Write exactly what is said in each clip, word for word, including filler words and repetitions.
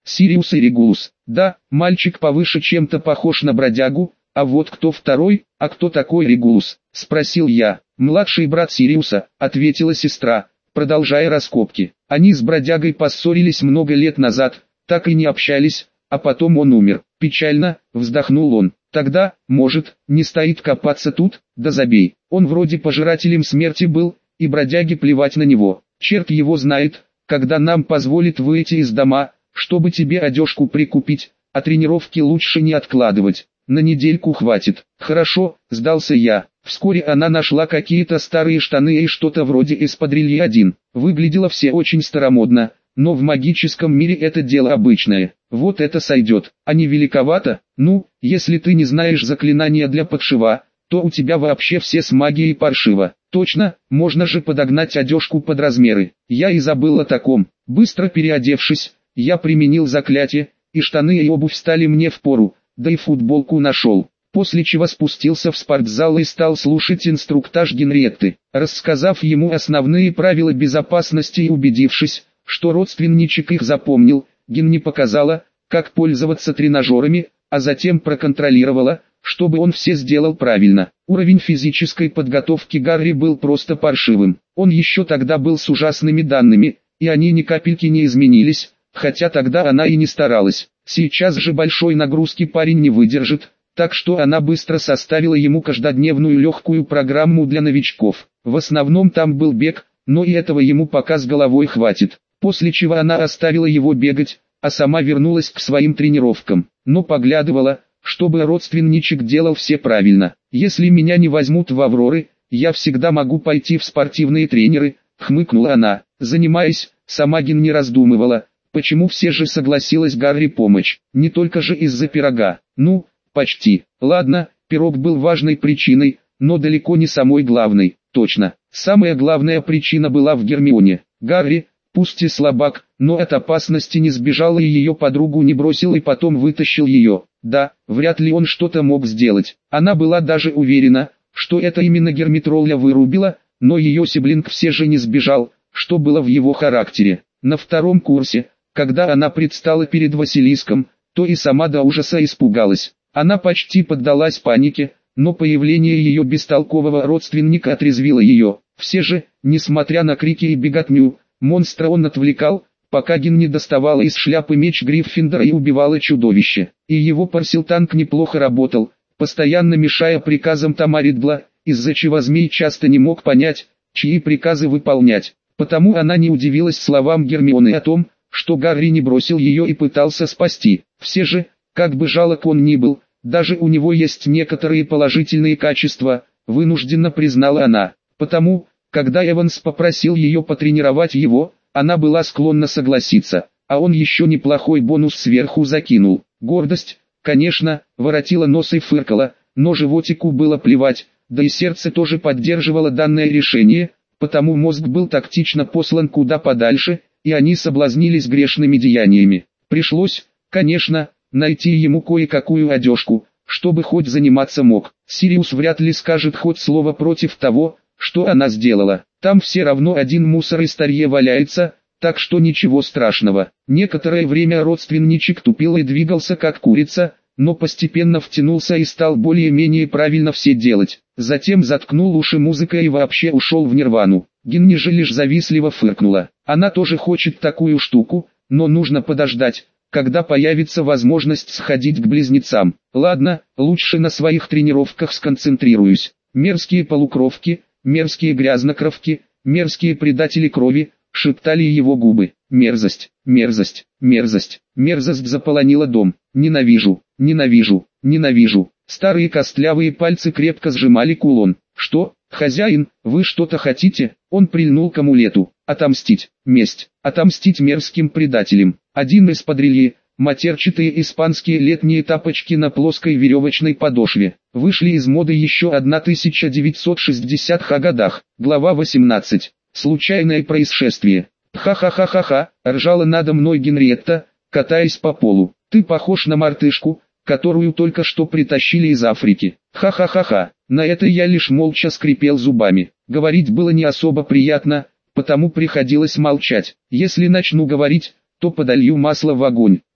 Сириус и Регулус. Да, мальчик повыше чем-то похож на бродягу, а вот кто второй, а кто такой Регулус? Спросил я. Младший брат Сириуса, ответила сестра, продолжая раскопки. Они с бродягой поссорились много лет назад, так и не общались, а потом он умер. Печально, вздохнул он. Тогда, может, не стоит копаться тут, да забей. Он вроде пожирателем смерти был, и бродяге плевать на него. Черт его знает, когда нам позволит выйти из дома, чтобы тебе одежку прикупить, а тренировки лучше не откладывать. На недельку хватит. Хорошо, сдался я. Вскоре она нашла какие-то старые штаны и что-то вроде эспадрильи один. Выглядело все очень старомодно, но в магическом мире это дело обычное. Вот это сойдет, а не великовато? Ну, если ты не знаешь заклинания для подшива, то у тебя вообще все с магией паршиво. Точно, можно же подогнать одежку под размеры. Я и забыл о таком. Быстро переодевшись, я применил заклятие, и штаны и обувь стали мне впору, да и футболку нашел. После чего спустился в спортзал и стал слушать инструктаж Генриетты. Рассказав ему основные правила безопасности и убедившись, что родственничек их запомнил, Генни показала, как пользоваться тренажерами, а затем проконтролировала, чтобы он все сделал правильно. Уровень физической подготовки Гарри был просто паршивым. Он еще тогда был с ужасными данными, и они ни капельки не изменились, хотя тогда она и не старалась. Сейчас же большой нагрузки парень не выдержит, так что она быстро составила ему каждодневную легкую программу для новичков. В основном там был бег, но и этого ему пока с головой хватит. После чего она оставила его бегать, а сама вернулась к своим тренировкам, но поглядывала, чтобы родственничек делал все правильно. Если меня не возьмут в Авроры, я всегда могу пойти в спортивные тренеры, хмыкнула она. Занимаясь, сама Гин не раздумывала, почему все же согласилась Гарри помочь, не только же из-за пирога. Ну, почти. Ладно, пирог был важной причиной, но далеко не самой главной. Точно, самая главная причина была в Гермионе. Гарри, пусть и слабак, но от опасности не сбежал и ее подругу не бросил и потом вытащил ее. Да, вряд ли он что-то мог сделать. Она была даже уверена, что это именно Гермитролля вырубила, но ее сиблинг все же не сбежал, что было в его характере. На втором курсе, когда она предстала перед Василиском, то и сама до ужаса испугалась. Она почти поддалась панике, но появление ее бестолкового родственника отрезвило ее. Все же, несмотря на крики и беготню, монстра он отвлекал, пока Гин не доставала из шляпы меч Гриффиндора и убивала чудовище. И его парсилтанк неплохо работал, постоянно мешая приказам Тамаридла, из-за чего змей часто не мог понять, чьи приказы выполнять. Потому она не удивилась словам Гермионы о том, что Гарри не бросил ее и пытался спасти. Все же, как бы жалок он ни был, даже у него есть некоторые положительные качества, вынужденно признала она. Потому, когда Эванс попросил ее потренировать его, она была склонна согласиться, а он еще неплохой бонус сверху закинул. Гордость, конечно, воротила нос и фыркала, но животику было плевать, да и сердце тоже поддерживало данное решение, потому мозг был тактично послан куда подальше, и они соблазнились грешными деяниями. Пришлось, конечно, найти ему кое-какую одежку, чтобы хоть заниматься мог. Сириус вряд ли скажет хоть слово против того, что она сделала. Там все равно один мусор и старье валяется, так что ничего страшного. Некоторое время родственничек тупил и двигался как курица, но постепенно втянулся и стал более-менее правильно все делать. Затем заткнул уши музыкой и вообще ушел в нирвану. Гинни же лишь завистливо фыркнула. Она тоже хочет такую штуку, но нужно подождать, когда появится возможность сходить к близнецам. Ладно, лучше на своих тренировках сконцентрируюсь. Мерзкие полукровки, мерзкие грязнокровки, мерзкие предатели крови, шептали его губы. Мерзость, мерзость, мерзость, мерзость заполонила дом. Ненавижу, ненавижу, ненавижу. Старые костлявые пальцы крепко сжимали кулон. Что, хозяин, вы что-то хотите? Он прильнул к амулету. Отомстить, месть, отомстить мерзким предателям. Один из подрелье, матерчатые испанские летние тапочки на плоской веревочной подошве, вышли из моды еще в тысяча девятьсот шестидесятых годах. Глава восемнадцать. Случайное происшествие. Ха-ха-ха-ха-ха, ржала надо мной Генриетта, катаясь по полу. Ты похож на мартышку, которую только что притащили из Африки. Ха-ха-ха-ха. На это я лишь молча скрипел зубами. Говорить было не особо приятно, потому приходилось молчать. Если начну говорить, то подолью масло в огонь.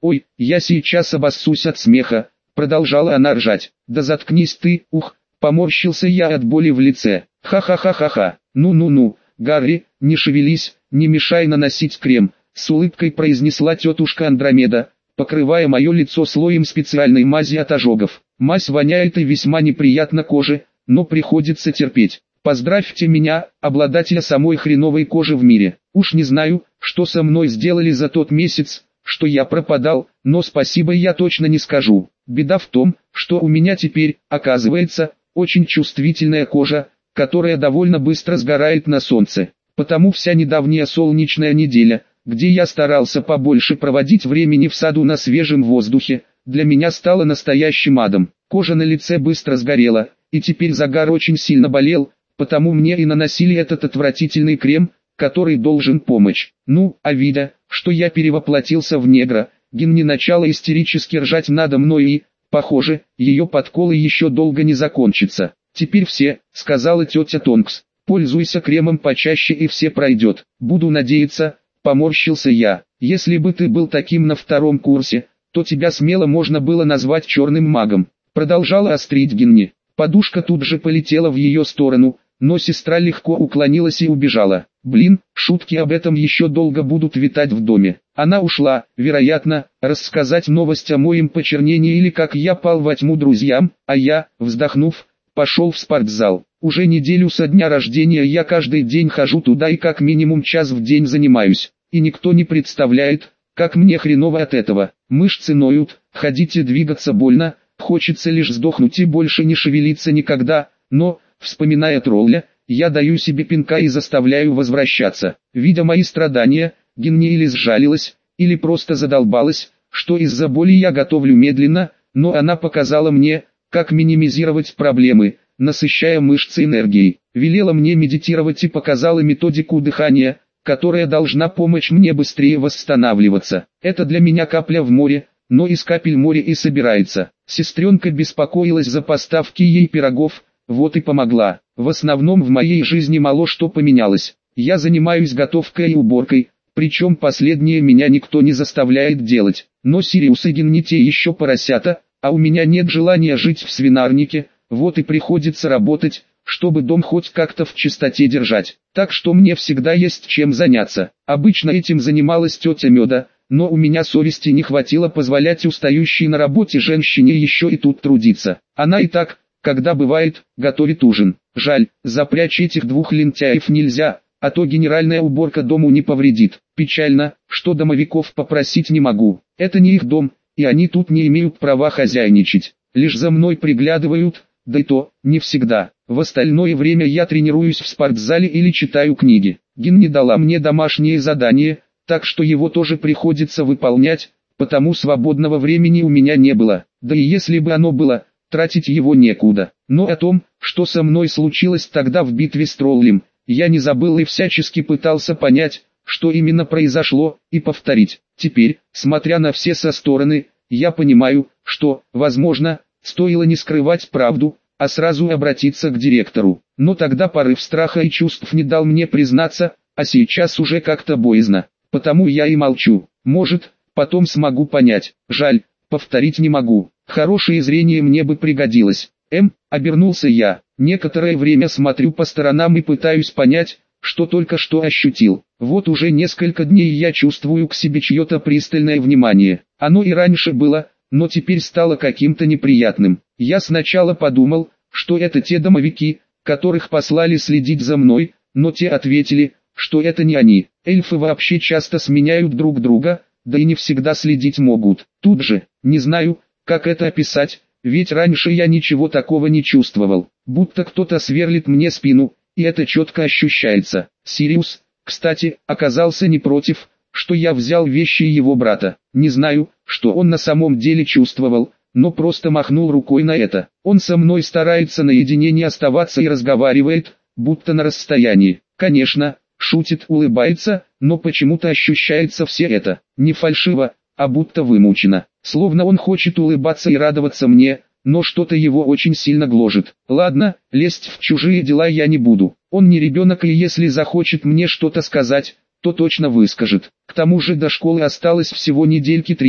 Ой, я сейчас обоссусь от смеха, продолжала она ржать. Да заткнись ты, ух, поморщился я от боли в лице. Ха-ха-ха-ха-ха, ну-ну-ну, Гарри, не шевелись, не мешай наносить крем, с улыбкой произнесла тетушка Андромеда, покрывая мое лицо слоем специальной мази от ожогов. Мазь воняет и весьма неприятно коже, но приходится терпеть. Поздравьте меня, обладателя самой хреновой кожи в мире. Уж не знаю, что со мной сделали за тот месяц, что я пропадал, но спасибо я точно не скажу. Беда в том, что у меня теперь, оказывается, очень чувствительная кожа, которая довольно быстро сгорает на солнце. Потому вся недавняя солнечная неделя, где я старался побольше проводить времени в саду на свежем воздухе, для меня стала настоящим адом. Кожа на лице быстро сгорела, и теперь загар очень сильно болел, потому мне и наносили этот отвратительный крем, который должен помочь. Ну, а видя, что я перевоплотился в негра, Гинни начала истерически ржать надо мной и, похоже, ее подколы еще долго не закончатся. «Теперь все», — сказала тетя Тонкс, — «пользуйся кремом почаще и все пройдет». «Буду надеяться», — поморщился я. «Если бы ты был таким на втором курсе, то тебя смело можно было назвать черным магом», — продолжала острить Гинни. Подушка тут же полетела в ее сторону, но сестра легко уклонилась и убежала. Блин, шутки об этом еще долго будут витать в доме. Она ушла, вероятно, рассказать новость о моем почернении или как я пал во тьму друзьям, а я, вздохнув, пошел в спортзал. Уже неделю со дня рождения я каждый день хожу туда и как минимум час в день занимаюсь. И никто не представляет, как мне хреново от этого. Мышцы ноют, ходить и двигаться больно, хочется лишь сдохнуть и больше не шевелиться никогда, но, вспоминая тролля, я даю себе пинка и заставляю возвращаться. Видя мои страдания, Гинни или сжалилась, или просто задолбалась, что из-за боли я готовлю медленно, но она показала мне, как минимизировать проблемы, насыщая мышцы энергией. Велела мне медитировать и показала методику дыхания, которая должна помочь мне быстрее восстанавливаться. Это для меня капля в море, но из капель море и собирается. Сестренка беспокоилась за поставки ей пирогов, вот и помогла. В основном в моей жизни мало что поменялось. Я занимаюсь готовкой и уборкой, причем последнее меня никто не заставляет делать. Но Сириус и Гинни те еще поросята, а у меня нет желания жить в свинарнике, вот и приходится работать, чтобы дом хоть как-то в чистоте держать. Так что мне всегда есть чем заняться. Обычно этим занималась тетя Меда, но у меня совести не хватило позволять устающей на работе женщине еще и тут трудиться. Она и так, когда бывает, готовит ужин. Жаль, запрячь этих двух лентяев нельзя, а то генеральная уборка дому не повредит. Печально, что домовиков попросить не могу. Это не их дом, и они тут не имеют права хозяйничать. Лишь за мной приглядывают, да и то, не всегда. В остальное время я тренируюсь в спортзале или читаю книги. Гинни дала мне домашнее задание, так что его тоже приходится выполнять, потому свободного времени у меня не было. Да и если бы оно было, тратить его некуда. Но о том, что со мной случилось тогда в битве с троллем, я не забыл и всячески пытался понять, что именно произошло, и повторить. Теперь, смотря на все со стороны, я понимаю, что, возможно, стоило не скрывать правду, а сразу обратиться к директору. Но тогда порыв страха и чувств не дал мне признаться, а сейчас уже как-то боязно. Потому я и молчу. Может, потом смогу понять. Жаль, повторить не могу. Хорошее зрение мне бы пригодилось. Эм, обернулся я. Некоторое время смотрю по сторонам и пытаюсь понять, что только что ощутил. Вот уже несколько дней я чувствую к себе чье-то пристальное внимание. Оно и раньше было, но теперь стало каким-то неприятным. Я сначала подумал, что это те домовики, которых послали следить за мной, но те ответили, что это не они. Эльфы вообще часто сменяют друг друга, да и не всегда следить могут. Тут же, не знаю, как это описать, ведь раньше я ничего такого не чувствовал. Будто кто-то сверлит мне спину, и это четко ощущается. Сириус, кстати, оказался не против, что я взял вещи его брата. Не знаю, что он на самом деле чувствовал, но просто махнул рукой на это. Он со мной старается наедине не оставаться и разговаривает, будто на расстоянии. Конечно, шутит, улыбается, но почему-то ощущается все это, не фальшиво, а будто вымучено. Словно он хочет улыбаться и радоваться мне, но что-то его очень сильно гложет. Ладно, лезть в чужие дела я не буду. Он не ребенок, и если захочет мне что-то сказать, то точно выскажет. К тому же до школы осталось всего недельки три,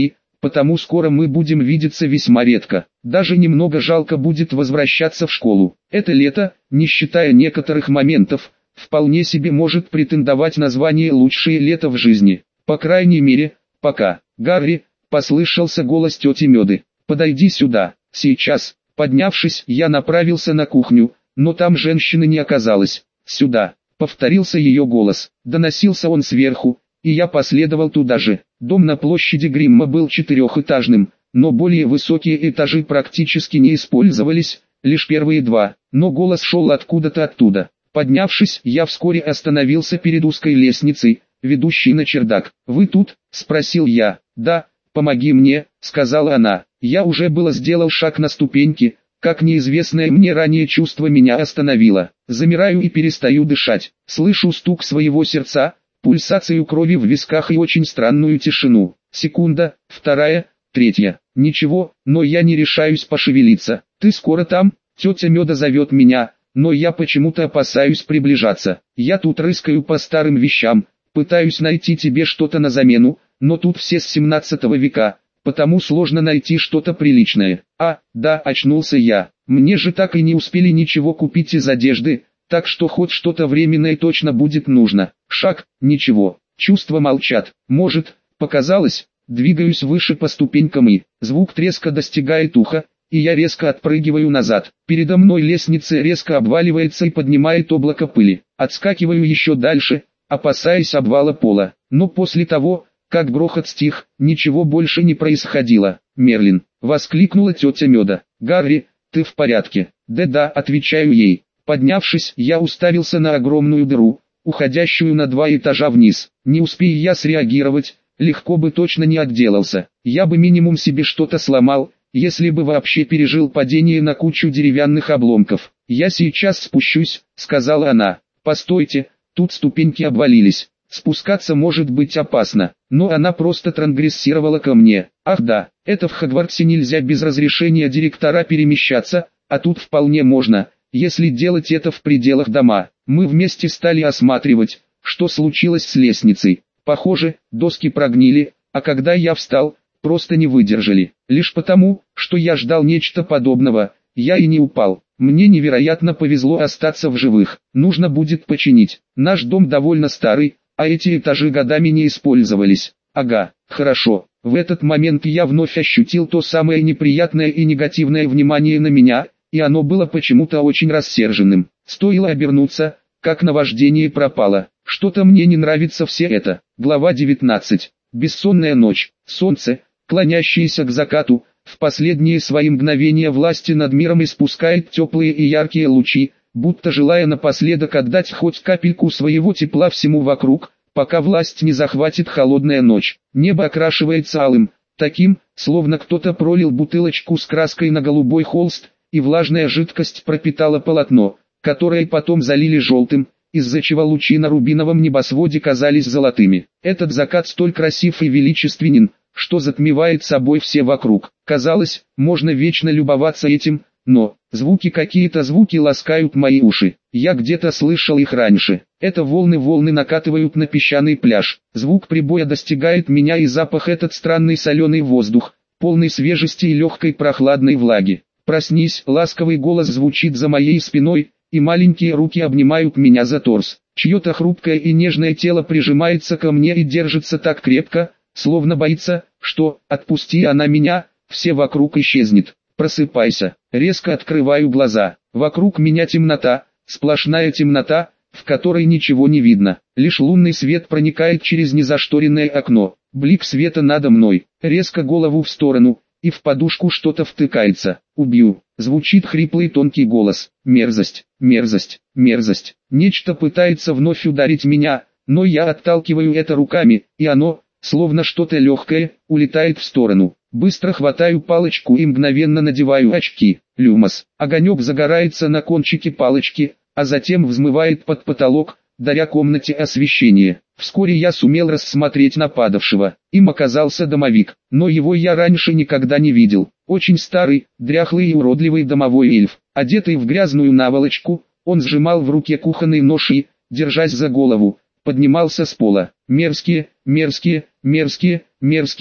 потому скоро мы будем видеться весьма редко. Даже немного жалко будет возвращаться в школу. Это лето, не считая некоторых моментов, вполне себе может претендовать на звание «лучшее лето в жизни». По крайней мере, пока. «Гарри», — послышался голос тети Меды, — «подойди сюда». Сейчас, поднявшись, я направился на кухню, но там женщины не оказалось. «Сюда», — повторился ее голос, доносился он сверху, и я последовал туда же. Дом на площади Гримма был четырехэтажным, но более высокие этажи практически не использовались, лишь первые два, но голос шел откуда-то оттуда. Поднявшись, я вскоре остановился перед узкой лестницей, ведущей на чердак. «Вы тут?» — спросил я. «Да, помоги мне», — сказала она. Я уже было сделал шаг на ступеньки, как неизвестное мне ранее чувство меня остановило. Замираю и перестаю дышать. Слышу стук своего сердца, пульсацию крови в висках и очень странную тишину. Секунда, вторая, третья. Ничего, но я не решаюсь пошевелиться. «Ты скоро там?» Тетя Меда зовет меня, но я почему-то опасаюсь приближаться. Я тут рыскаю по старым вещам, пытаюсь найти тебе что-то на замену, но тут все с семнадцатого века, потому сложно найти что-то приличное. А, да, очнулся я. Мне же так и не успели ничего купить из одежды, так что хоть что-то временное точно будет нужно. Шаг, ничего. Чувства молчат. Может, показалось, двигаюсь выше по ступенькам и звук треска достигает уха, и я резко отпрыгиваю назад. Передо мной лестница резко обваливается и поднимает облако пыли. Отскакиваю еще дальше, опасаясь обвала пола. Но после того, как грохот стих, ничего больше не происходило. «Мерлин!» — воскликнула тетя Меда. «Гарри, ты в порядке?» «Да-да», — отвечаю ей. Поднявшись, я уставился на огромную дыру, уходящую на два этажа вниз. Не успея я среагировать, легко бы точно не отделался. Я бы минимум себе что-то сломал, если бы вообще пережил падение на кучу деревянных обломков. «Я сейчас спущусь», — сказала она. «Постойте, тут ступеньки обвалились. Спускаться может быть опасно». Но она просто трансгрессировала ко мне. Ах да, это в Хогвартсе нельзя без разрешения директора перемещаться, а тут вполне можно, если делать это в пределах дома. Мы вместе стали осматривать, что случилось с лестницей. Похоже, доски прогнили, а когда я встал, просто не выдержали. Лишь потому, что я ждал нечто подобного, я и не упал. Мне невероятно повезло остаться в живых. Нужно будет починить. Наш дом довольно старый, а эти этажи годами не использовались. Ага, хорошо. В этот момент я вновь ощутил то самое неприятное и негативное внимание на меня, и оно было почему-то очень рассерженным. Стоило обернуться, как наваждение пропало. Что-то мне не нравится все это. Глава девятнадцать. Бессонная ночь. Солнце, клонящееся к закату, в последние свои мгновения власти над миром испускает теплые и яркие лучи, будто желая напоследок отдать хоть капельку своего тепла всему вокруг, пока власть не захватит холодная ночь. Небо окрашивается алым, таким, словно кто-то пролил бутылочку с краской на голубой холст, и влажная жидкость пропитала полотно, которое потом залили желтым, из-за чего лучи на рубиновом небосводе казались золотыми. Этот закат столь красив и величественен, что затмевает собой все вокруг. Казалось, можно вечно любоваться этим, но звуки какие-то звуки ласкают мои уши. Я где-то слышал их раньше. Это волны-волны накатывают на песчаный пляж. Звук прибоя достигает меня, и запах этот странный соленый воздух, полный свежести и легкой прохладной влаги. «Проснись!» — ласковый голос звучит за моей спиной, и маленькие руки обнимают меня за торс. Чье-то хрупкое и нежное тело прижимается ко мне и держится так крепко, словно боится, что, отпусти она меня, все вокруг исчезнет. «Просыпайся!» Резко открываю глаза. Вокруг меня темнота, сплошная темнота, в которой ничего не видно. Лишь лунный свет проникает через незашторенное окно. Блик света надо мной. Резко голову в сторону, и в подушку что-то втыкается. «Убью!» Звучит хриплый тонкий голос. Мерзость, мерзость, мерзость. Нечто пытается вновь ударить меня, но я отталкиваю это руками, и оно, словно что-то легкое, улетает в сторону. Быстро хватаю палочку и мгновенно надеваю очки. Люмос. Огонек загорается на кончике палочки, а затем взмывает под потолок, даря комнате освещение. Вскоре я сумел рассмотреть нападавшего. Им оказался домовик, но его я раньше никогда не видел. Очень старый, дряхлый и уродливый домовой эльф. Одетый в грязную наволочку, он сжимал в руке кухонный нож и, держась за голову, поднимался с пола. Мерзкие, мерзкие, мерзкие, мерзкие,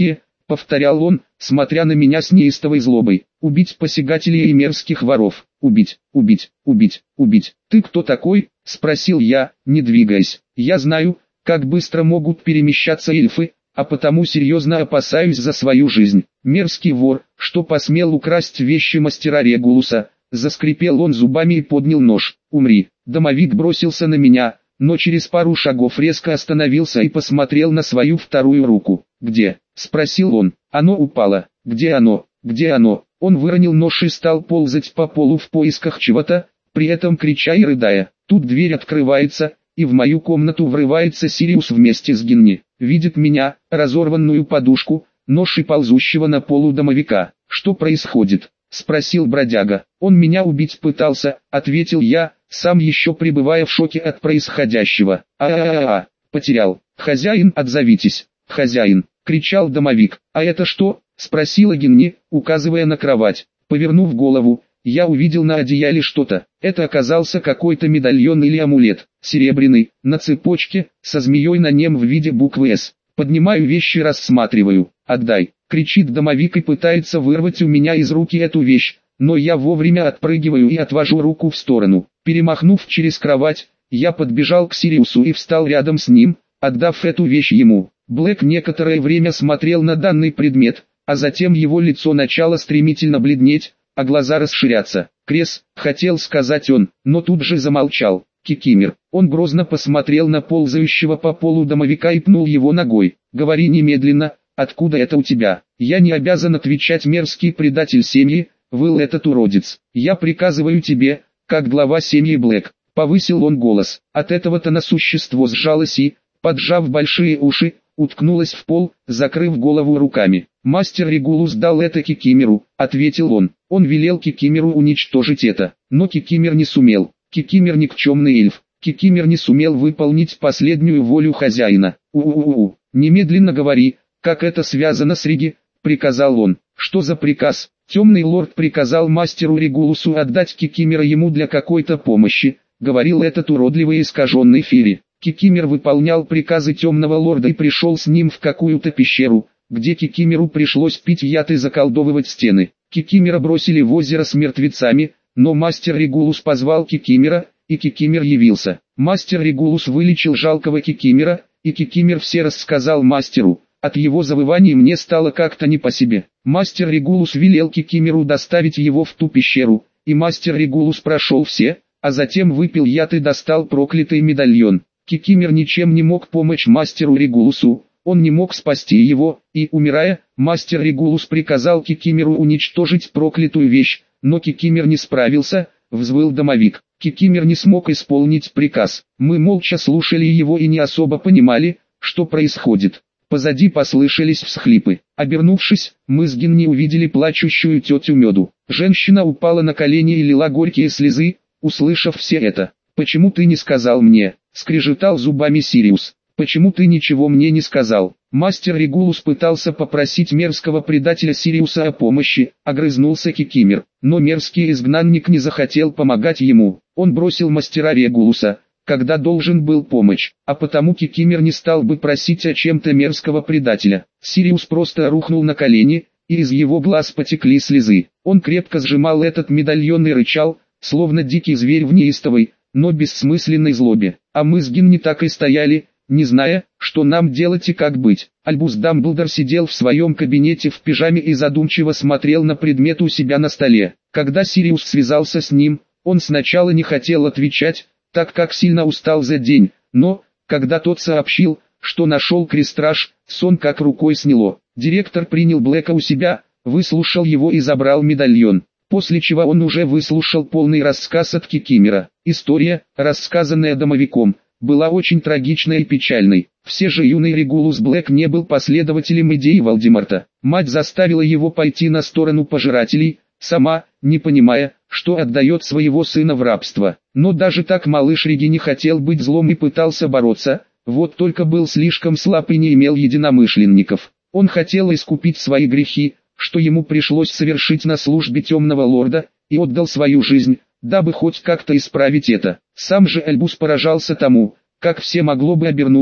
повторял он, смотря на меня с неистовой злобой. Убить посягателей и мерзких воров. Убить, убить, убить, убить. Ты кто такой? Спросил я, не двигаясь. Я знаю, как быстро могут перемещаться эльфы, а потому серьезно опасаюсь за свою жизнь. Мерзкий вор, что посмел украсть вещи мастера Регулуса. Заскрипел он зубами и поднял нож. Умри. Домовик бросился на меня, но через пару шагов резко остановился и посмотрел на свою вторую руку. «Где?» – спросил он. «Оно упало. Где оно? Где оно?» Он выронил нож и стал ползать по полу в поисках чего-то, при этом крича и рыдая. Тут дверь открывается, и в мою комнату врывается Сириус вместе с Гинни. Видит меня, разорванную подушку, нож и ползущего на полу домовика. «Что происходит?» – спросил бродяга. «Он меня убить пытался», – ответил я, сам еще пребывая в шоке от происходящего. «А-а-а-а, потерял. Хозяин, отзовитесь. Хозяин!» – кричал домовик. «А это что?» – спросила Гинни, указывая на кровать. Повернув голову, я увидел на одеяле что-то. Это оказался какой-то медальон или амулет, серебряный, на цепочке, со змеей на нем в виде буквы «С». Поднимаю вещи и рассматриваю. «Отдай!» – кричит домовик и пытается вырвать у меня из руки эту вещь, но я вовремя отпрыгиваю и отвожу руку в сторону. Перемахнув через кровать, я подбежал к Сириусу и встал рядом с ним, отдав эту вещь ему. Блэк некоторое время смотрел на данный предмет, а затем его лицо начало стремительно бледнеть, а глаза расширяться. «Крес», — хотел сказать он, но тут же замолчал. «Кикимер». Он грозно посмотрел на ползающего по полу домовика и пнул его ногой. «Говори немедленно, откуда это у тебя?» «Я не обязан отвечать, мерзкий предатель семьи», — выл этот уродец. «Я приказываю тебе, как глава семьи Блэк», — повысил он голос. От этого-то на существо сжалось и, поджав большие уши, уткнулась в пол, закрыв голову руками. «Мастер Регулус дал это Кикимеру», — ответил он. Он велел Кикимеру уничтожить это, но Кикимер не сумел. Кикимер никчемный эльф. Кикимер не сумел выполнить последнюю волю хозяина. «У-у-у, немедленно говори, как это связано с Риги», — приказал он. «Что за приказ?» «Темный лорд приказал мастеру Регулусу отдать Кикимера ему для какой-то помощи», — говорил этот уродливый искаженный Фири. Кикимер выполнял приказы темного лорда и пришел с ним в какую-то пещеру, где Кикимеру пришлось пить яд и заколдовывать стены. Кикимера бросили в озеро с мертвецами, но мастер Регулус позвал Кикимера, и Кикимер явился. Мастер Регулус вылечил жалкого Кикимера, и Кикимер все рассказал мастеру. От его завываний мне стало как-то не по себе. Мастер Регулус велел Кикимеру доставить его в ту пещеру, и мастер Регулус прошел все, а затем выпил яд и достал проклятый медальон. Кикимер ничем не мог помочь мастеру Регулусу, он не мог спасти его, и, умирая, мастер Регулус приказал Кикимеру уничтожить проклятую вещь, но Кикимер не справился, взвыл домовик. Кикимер не смог исполнить приказ. Мы молча слушали его и не особо понимали, что происходит. Позади послышались всхлипы. Обернувшись, мы с Гинни увидели плачущую тетю Меду. Женщина упала на колени и лила горькие слезы, услышав все это. «Почему ты не сказал мне?» — скрежетал зубами Сириус. «Почему ты ничего мне не сказал?» Мастер Регулус пытался попросить мерзкого предателя Сириуса о помощи, огрызнулся Кикимер. Но мерзкий изгнанник не захотел помогать ему. Он бросил мастера Регулуса, когда должен был помочь, а потому Кикимер не стал бы просить о чем-то мерзкого предателя. Сириус просто рухнул на колени, и из его глаз потекли слезы. Он крепко сжимал этот медальон и рычал, словно дикий зверь в неистовой, но бессмысленной злобе. А мы с Гинни так и стояли, не зная, что нам делать и как быть. Альбус Дамблдор сидел в своем кабинете в пижаме и задумчиво смотрел на предмет у себя на столе. Когда Сириус связался с ним, он сначала не хотел отвечать, так как сильно устал за день, но, когда тот сообщил, что нашел крестраж, сон как рукой сняло. Директор принял Блэка у себя, выслушал его и забрал медальон. После чего он уже выслушал полный рассказ от Кикимера. История, рассказанная домовиком, была очень трагичной и печальной. Все же юный Регулус Блэк не был последователем идеи Волдеморта. Мать заставила его пойти на сторону пожирателей, сама, не понимая, что отдает своего сына в рабство. Но даже так малыш Риги не хотел быть злом и пытался бороться, вот только был слишком слаб и не имел единомышленников. Он хотел искупить свои грехи, что ему пришлось совершить на службе темного лорда, и отдал свою жизнь, дабы хоть как-то исправить это. Сам же Альбус поражался тому, как все могло бы обернуться,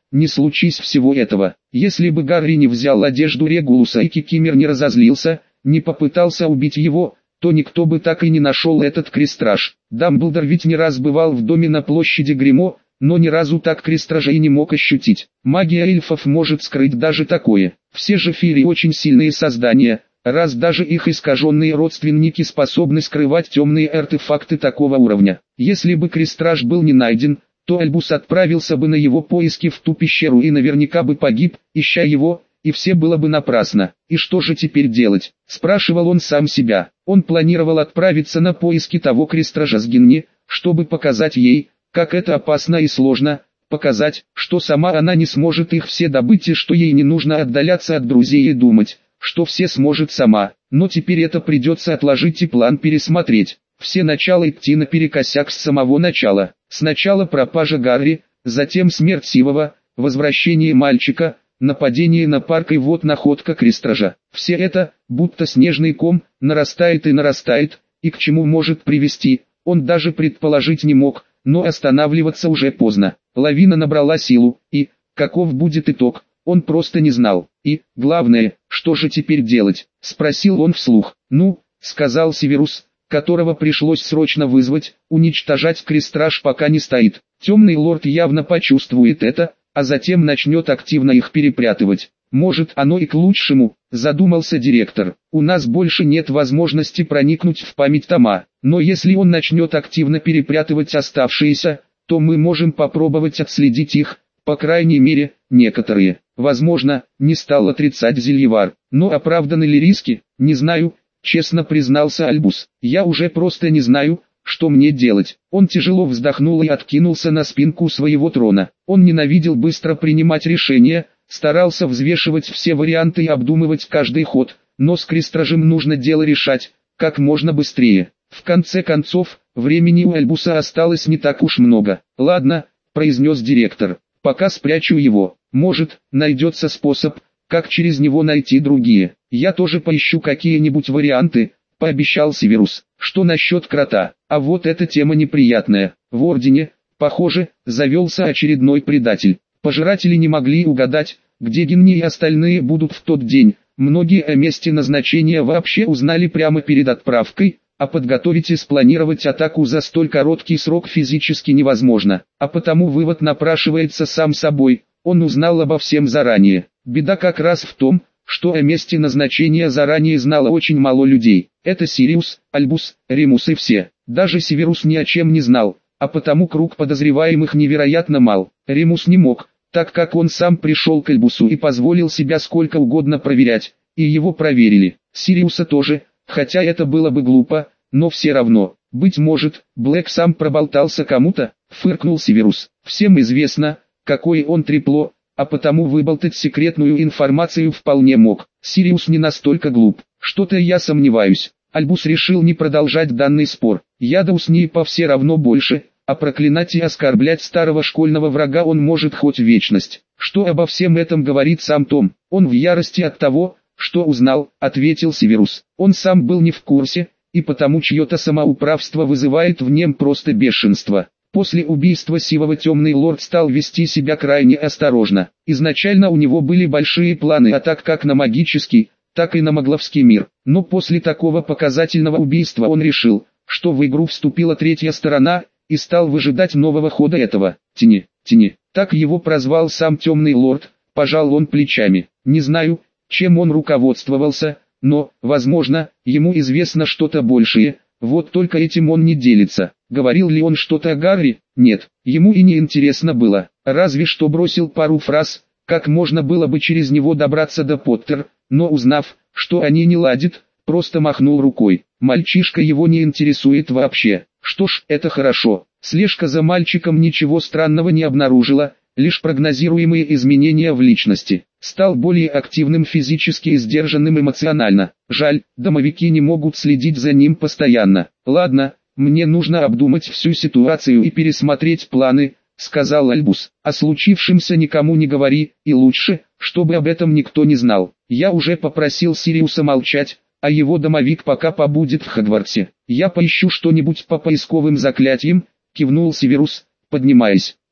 не случись всего этого. Если бы Гарри не взял одежду Регулуса и Кикимер не разозлился, не попытался убить его, то никто бы так и не нашел этот крестраж. Дамблдор ведь не раз бывал в доме на площади Гримо, но ни разу так крестражей не мог ощутить. Магия эльфов может скрыть даже такое. Все же феи очень сильные создания, раз даже их искаженные родственники способны скрывать темные артефакты такого уровня. Если бы крестраж был не найден, то Альбус отправился бы на его поиски в ту пещеру и наверняка бы погиб, ища его, и все было бы напрасно. И что же теперь делать? Спрашивал он сам себя. Он планировал отправиться на поиски того крестража с Гинни, чтобы показать ей, как это опасно и сложно, показать, что сама она не сможет их все добыть и что ей не нужно отдаляться от друзей и думать, что все сможет сама. Но теперь это придется отложить и план пересмотреть. Все начала идти наперекосяк с самого начала. Сначала пропажа Гарри, затем смерть Сивова, возвращение мальчика, нападение на парк и вот находка крестража. Все это, будто снежный ком, нарастает и нарастает, и к чему может привести, он даже предположить не мог, но останавливаться уже поздно. Лавина набрала силу, и, каков будет итог, он просто не знал. И, главное, что же теперь делать, спросил он вслух. Ну, сказал Северус, которого пришлось срочно вызвать, уничтожать крестраж пока не стоит. Темный лорд явно почувствует это, а затем начнет активно их перепрятывать. Может, оно и к лучшему, задумался директор. У нас больше нет возможности проникнуть в память Тома, но если он начнет активно перепрятывать оставшиеся, то мы можем попробовать отследить их, по крайней мере, некоторые. Возможно, не стал отрицать Зельевар. Но оправданы ли риски, не знаю, честно признался Альбус. Я уже просто не знаю, что мне делать. Он тяжело вздохнул и откинулся на спинку своего трона. Он ненавидел быстро принимать решения, старался взвешивать все варианты и обдумывать каждый ход, но с крестражем нужно дело решать, как можно быстрее. В конце концов, времени у Альбуса осталось не так уж много. «Ладно», — произнес директор, — «пока спрячу его. Может, найдется способ, как через него найти другие. Я тоже поищу какие-нибудь варианты», — пообещал Северус. «Что насчет крота? А вот эта тема неприятная. В Ордене, похоже, завелся очередной предатель. Пожиратели не могли угадать, где Гинни и остальные будут в тот день. Многие о месте назначения вообще узнали прямо перед отправкой, а подготовить и спланировать атаку за столь короткий срок физически невозможно. А потому вывод напрашивается сам собой, он узнал обо всем заранее. Беда как раз в том, что о месте назначения заранее знало очень мало людей. Это Сириус, Альбус, Ремус и все. Даже Северус ни о чем не знал, а потому круг подозреваемых невероятно мал. Ремус не мог, так как он сам пришел к Альбусу и позволил себя сколько угодно проверять, и его проверили. Сириуса тоже, хотя это было бы глупо, но все равно. Быть может, Блэк сам проболтался кому-то, фыркнул Северус. Всем известно, какое он трепло, а потому выболтать секретную информацию вполне мог. Сириус не настолько глуп. Что-то я сомневаюсь. Альбус решил не продолжать данный спор. Яда с ней по все равно больше, а проклинать и оскорблять старого школьного врага он может хоть вечность. Что обо всем этом говорит сам Том? Он в ярости от того, что узнал, ответил Северус. Он сам был не в курсе, и потому чье-то самоуправство вызывает в нем просто бешенство. После убийства Сивова Темный Лорд стал вести себя крайне осторожно. Изначально у него были большие планы атак как на магический, так и на магловский мир. Но после такого показательного убийства он решил, что в игру вступила третья сторона, и стал выжидать нового хода этого. Тени, тени, так его прозвал сам Темный Лорд, пожал он плечами. Не знаю, чем он руководствовался, но, возможно, ему известно что-то большее, вот только этим он не делится. Говорил ли он что-то о Гарри? Нет, ему и не интересно было, разве что бросил пару фраз, как можно было бы через него добраться до Поттер, но узнав, что они не ладят, просто махнул рукой. Мальчишка его не интересует вообще. Что ж, это хорошо. Слежка за мальчиком ничего странного не обнаружила, лишь прогнозируемые изменения в личности. Стал более активным физически и сдержанным эмоционально. Жаль, домовики не могут следить за ним постоянно. Ладно, мне нужно обдумать всю ситуацию и пересмотреть планы, сказал Альбус. О случившемся никому не говори, и лучше, чтобы об этом никто не знал. Я уже попросил Сириуса молчать, а его домовик пока побудет в Хогвартсе. Я поищу что-нибудь по поисковым заклятиям, кивнул Северус, поднимаясь.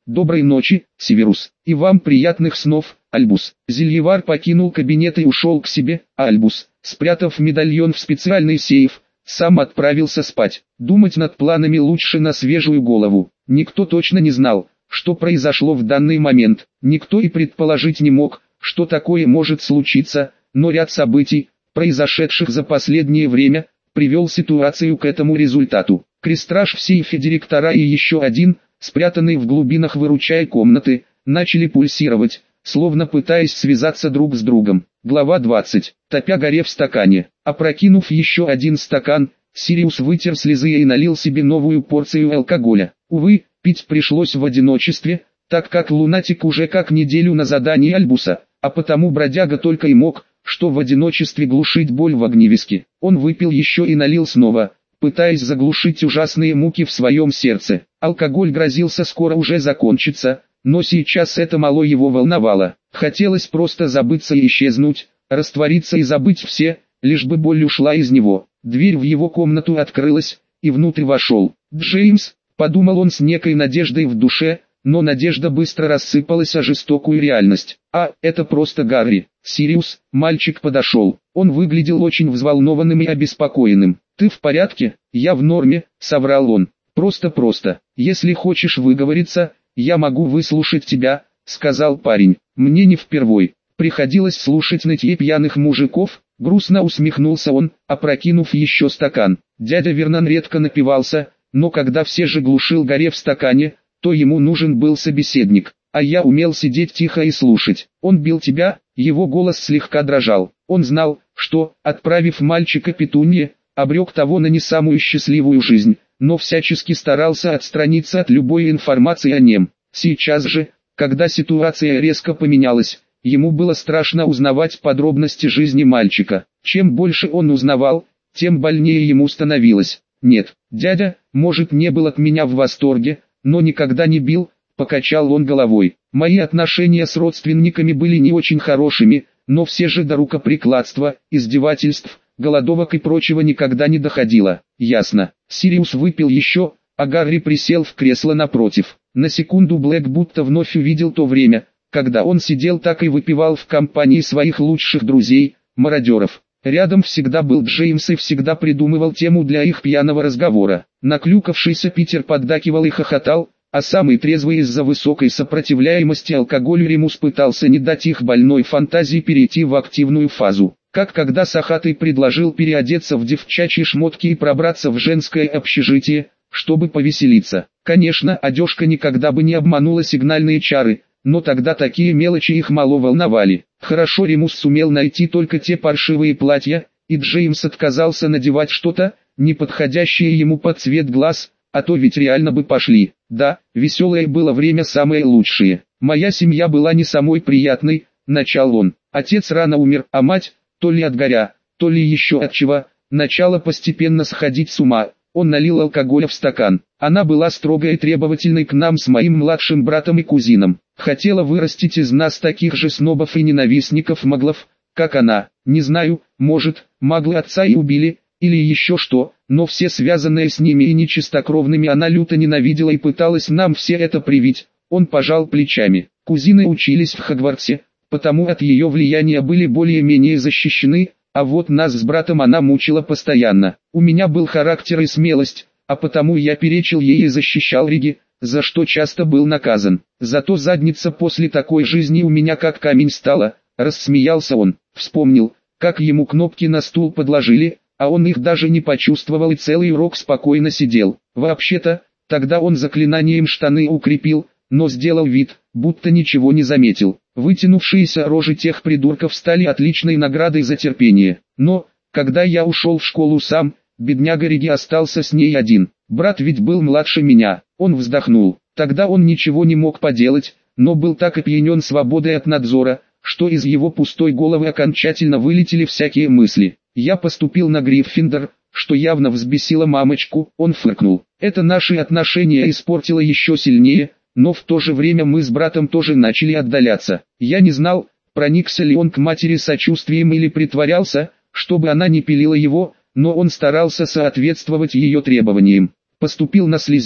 Доброй ночи, Северус, и вам приятных снов, Альбус. Зельевар покинул кабинет и ушел к себе, а Альбус, спрятав медальон в специальный сейф, сам отправился спать. Думать над планами лучше на свежую голову. Никто точно не знал, что произошло в данный момент. Никто и предположить не мог, что такое может случиться, но ряд событий, произошедших за последнее время, привел ситуацию к этому результату. Крестраж в сейфе директора и еще один, спрятанный в глубинах выручай комнаты, начали пульсировать, словно пытаясь связаться друг с другом. Глава двадцать. Топя горе в стакане. Опрокинув еще один стакан, Сириус вытер слезы и налил себе новую порцию алкоголя. Увы, пить пришлось в одиночестве, так как лунатик уже как неделю на задании Альбуса, а потому бродяга только и мог, что в одиночестве глушить боль в огневиске. Он выпил еще и налил снова, пытаясь заглушить ужасные муки в своем сердце. Алкоголь грозился скоро уже закончиться, но сейчас это мало его волновало. Хотелось просто забыться и исчезнуть, раствориться и забыть все, лишь бы боль ушла из него. Дверь в его комнату открылась, и внутрь вошел Джеймс, подумал он с некой надеждой в душе, но надежда быстро рассыпалась о жестокую реальность. А, это просто Гарри. Сириус, мальчик подошел. Он выглядел очень взволнованным и обеспокоенным. «Ты в порядке?» «Я в норме», — соврал он. «Просто-просто. Если хочешь выговориться, я могу выслушать тебя», — сказал парень. «Мне не впервой. Приходилось слушать нытье пьяных мужиков», — грустно усмехнулся он, опрокинув еще стакан. Дядя Вернон редко напивался, но когда все же глушил горе в стакане, то ему нужен был собеседник, а я умел сидеть тихо и слушать. Он бил тебя, его голос слегка дрожал. Он знал, что, отправив мальчика Петунье, обрек того на не самую счастливую жизнь, но всячески старался отстраниться от любой информации о нем. Сейчас же, когда ситуация резко поменялась, ему было страшно узнавать подробности жизни мальчика. Чем больше он узнавал, тем больнее ему становилось. «Нет, дядя, может, не был от меня в восторге, но никогда не бил», — покачал он головой. «Мои отношения с родственниками были не очень хорошими, но все же до рукоприкладства, издевательств, голодовок и прочего никогда не доходило». «Ясно». Сириус выпил еще, а Гарри присел в кресло напротив. На секунду Блэк будто вновь увидел то время, когда он сидел так и выпивал в компании своих лучших друзей, мародеров. Рядом всегда был Джеймс и всегда придумывал тему для их пьяного разговора. Наклюкавшийся Питер поддакивал и хохотал, а самый трезвый из-за высокой сопротивляемости алкоголю Ремус пытался не дать их больной фантазии перейти в активную фазу. Как когда Сахатый предложил переодеться в девчачьи шмотки и пробраться в женское общежитие, чтобы повеселиться. Конечно, одежка никогда бы не обманула сигнальные чары, но тогда такие мелочи их мало волновали. Хорошо Ремус сумел найти только те паршивые платья, и Джеймс отказался надевать что-то, не подходящее ему под цвет глаз, а то ведь реально бы пошли. Да, веселое было время самое лучшее. «Моя семья была не самой приятной», — начал он. Отец рано умер, а мать, то ли от горя, то ли еще от чего, начала постепенно сходить с ума. Он налил алкоголя в стакан. Она была строгой и требовательной к нам с моим младшим братом и кузином. Хотела вырастить из нас таких же снобов и ненавистников маглов, как она. Не знаю, может, маглы отца и убили, или еще что, но все связанные с ними и нечистокровными она люто ненавидела и пыталась нам все это привить. Он пожал плечами. Кузины учились в Хогвартсе, потому от ее влияния были более-менее защищены, а вот нас с братом она мучила постоянно. У меня был характер и смелость, а потому я перечил ей и защищал Риги, за что часто был наказан. Зато задница после такой жизни у меня как камень стала, рассмеялся он. Вспомнил, как ему кнопки на стул подложили, а он их даже не почувствовал и целый урок спокойно сидел. Вообще-то, тогда он заклинанием штаны укрепил, но сделал вид, будто ничего не заметил. Вытянувшиеся рожи тех придурков стали отличной наградой за терпение. Но, когда я ушел в школу сам, бедняга Риги остался с ней один. Брат ведь был младше меня. Он вздохнул. Тогда он ничего не мог поделать, но был так опьянен свободой от надзора, что из его пустой головы окончательно вылетели всякие мысли. Я поступил на Гриффиндор, что явно взбесило мамочку. Он фыркнул. Это наши отношения испортило еще сильнее, но в то же время мы с братом тоже начали отдаляться. Я не знал, проникся ли он к матери сочувствием или притворялся, чтобы она не пилила его, но он старался соответствовать ее требованиям. Поступил на Слизерин,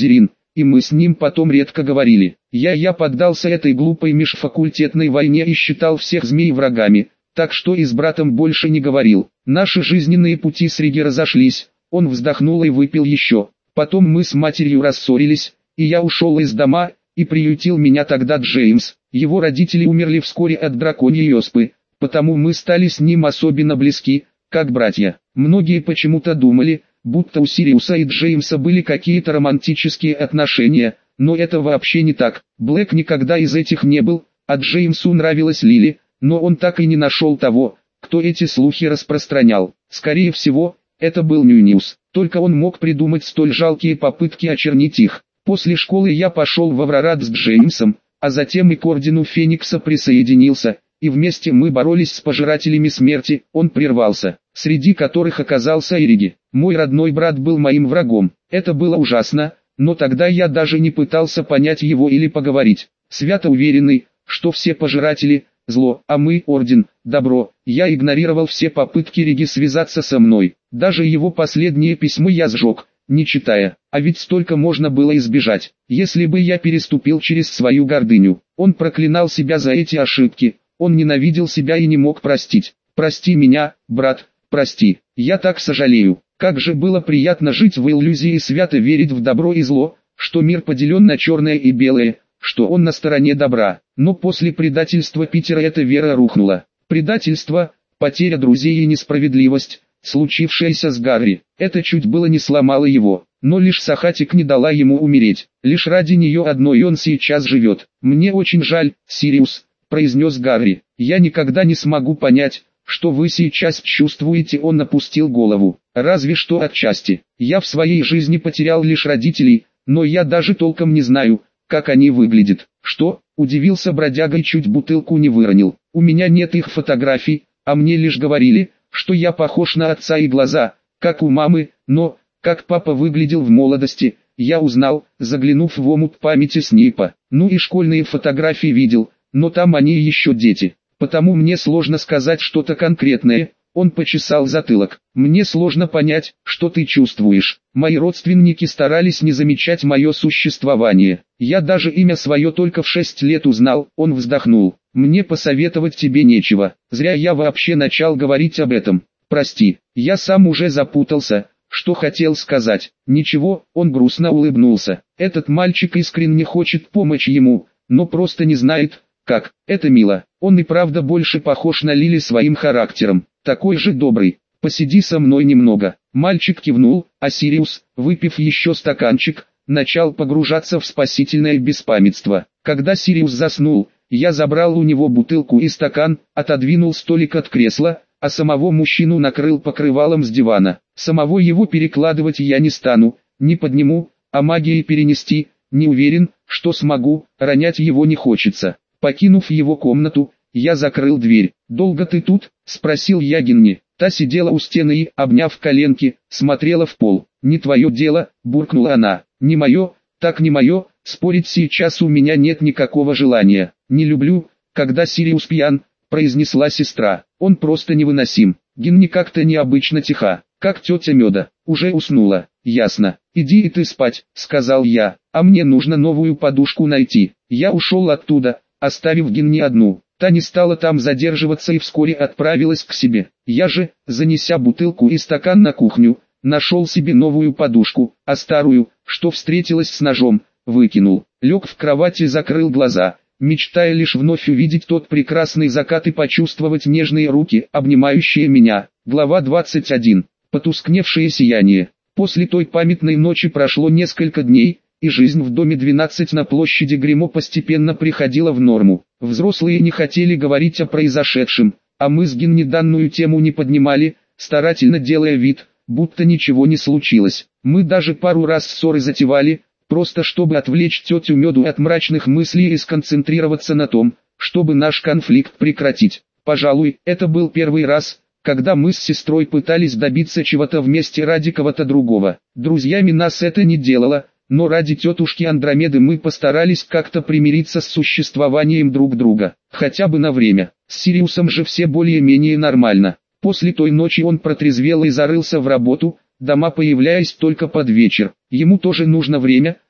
и мы с ним потом редко говорили. Я я поддался этой глупой межфакультетной войне и считал всех змей врагами, так что и с братом больше не говорил. Наши жизненные пути с Риги разошлись, он вздохнул и выпил еще. Потом мы с матерью рассорились, и я ушел из дома, и приютил меня тогда Джеймс. Его родители умерли вскоре от драконьей оспы, потому мы стали с ним особенно близки, как братья. Многие почему-то думали, будто у Сириуса и Джеймса были какие-то романтические отношения, но это вообще не так. Блэк никогда из этих не был, а Джеймсу нравилась Лили, но он так и не нашел того, кто эти слухи распространял. Скорее всего, это был Ньюниус, только он мог придумать столь жалкие попытки очернить их. После школы я пошел в Аврорад с Джеймсом, а затем и к Ордену Феникса присоединился, и вместе мы боролись с пожирателями смерти. Он прервался, среди которых оказался Ириги. Мой родной брат был моим врагом. Это было ужасно, но тогда я даже не пытался понять его или поговорить. Свято уверенный, что все пожиратели – зло, а мы – Орден, добро. Я игнорировал все попытки Риги связаться со мной. Даже его последнее письмо я сжег, не читая. А ведь столько можно было избежать, если бы я переступил через свою гордыню. Он проклинал себя за эти ошибки, он ненавидел себя и не мог простить. Прости меня, брат, прости, я так сожалею. Как же было приятно жить в иллюзии и свято верить в добро и зло, что мир поделен на черное и белое, что он на стороне добра. Но после предательства Питера эта вера рухнула. Предательство, потеря друзей и несправедливость, случившееся с Гарри, это чуть было не сломало его. Но лишь Сахатик не дала ему умереть. Лишь ради нее одной он сейчас живет. «Мне очень жаль, Сириус», — произнес Гарри. «Я никогда не смогу понять, что вы сейчас чувствуете». Он опустил голову. «Разве что отчасти. Я в своей жизни потерял лишь родителей, но я даже толком не знаю, как они выглядят». «Что?» — удивился бродяга и чуть бутылку не выронил. «У меня нет их фотографий, а мне лишь говорили, что я похож на отца и глаза, как у мамы, но, как папа выглядел в молодости, я узнал, заглянув в омут памяти Снейпа. Ну и школьные фотографии видел, но там они еще дети, потому мне сложно сказать что-то конкретное». Он почесал затылок. «Мне сложно понять, что ты чувствуешь. Мои родственники старались не замечать мое существование. Я даже имя свое только в шесть лет узнал». Он вздохнул. «Мне посоветовать тебе нечего. Зря я вообще начал говорить об этом. Прости, я сам уже запутался, что хотел сказать». «Ничего», он грустно улыбнулся. «Этот мальчик искренне хочет помочь ему, но просто не знает, как. Это мило. Он и правда больше похож на Лили своим характером. Такой же добрый. Посиди со мной немного». Мальчик кивнул, а Сириус, выпив еще стаканчик, начал погружаться в спасительное беспамятство. Когда Сириус заснул, я забрал у него бутылку и стакан, отодвинул столик от кресла, а самого мужчину накрыл покрывалом с дивана. Самого его перекладывать я не стану, не подниму, а магией перенести, не уверен, что смогу, ронять его не хочется. Покинув его комнату, я закрыл дверь. «Долго ты тут?» — спросил я Гинни. Та сидела у стены и, обняв коленки, смотрела в пол. «Не твое дело», — буркнула она. «Не мое, так не мое, спорить сейчас у меня нет никакого желания. Не люблю, когда Сириус пьян», — произнесла сестра. «Он просто невыносим». Гинни как-то необычно тиха, как тетя Меда. «Уже уснула». «Ясно. Иди и ты спать», — сказал я. «А мне нужно новую подушку найти». Я ушел оттуда, оставив Гинни одну. Та не стала там задерживаться и вскоре отправилась к себе. Я же, занеся бутылку и стакан на кухню, нашел себе новую подушку, а старую, что встретилась с ножом, выкинул. Лег в кровать и закрыл глаза, мечтая лишь вновь увидеть тот прекрасный закат и почувствовать нежные руки, обнимающие меня. Глава двадцать один. Потускневшее сияние. После той памятной ночи прошло несколько дней, и жизнь в доме двенадцать на площади Гримо постепенно приходила в норму. Взрослые не хотели говорить о произошедшем, а мы с Гинни данную тему не поднимали, старательно делая вид, будто ничего не случилось. Мы даже пару раз ссоры затевали, просто чтобы отвлечь тетю Меду от мрачных мыслей и сконцентрироваться на том, чтобы наш конфликт прекратить. Пожалуй, это был первый раз, когда мы с сестрой пытались добиться чего-то вместе ради кого-то другого. Друзьями нас это не делало, но ради тетушки Андромеды мы постарались как-то примириться с существованием друг друга, хотя бы на время. С Сириусом же все более-менее нормально. После той ночи он протрезвел и зарылся в работу, дома появляясь только под вечер. Ему тоже нужно время,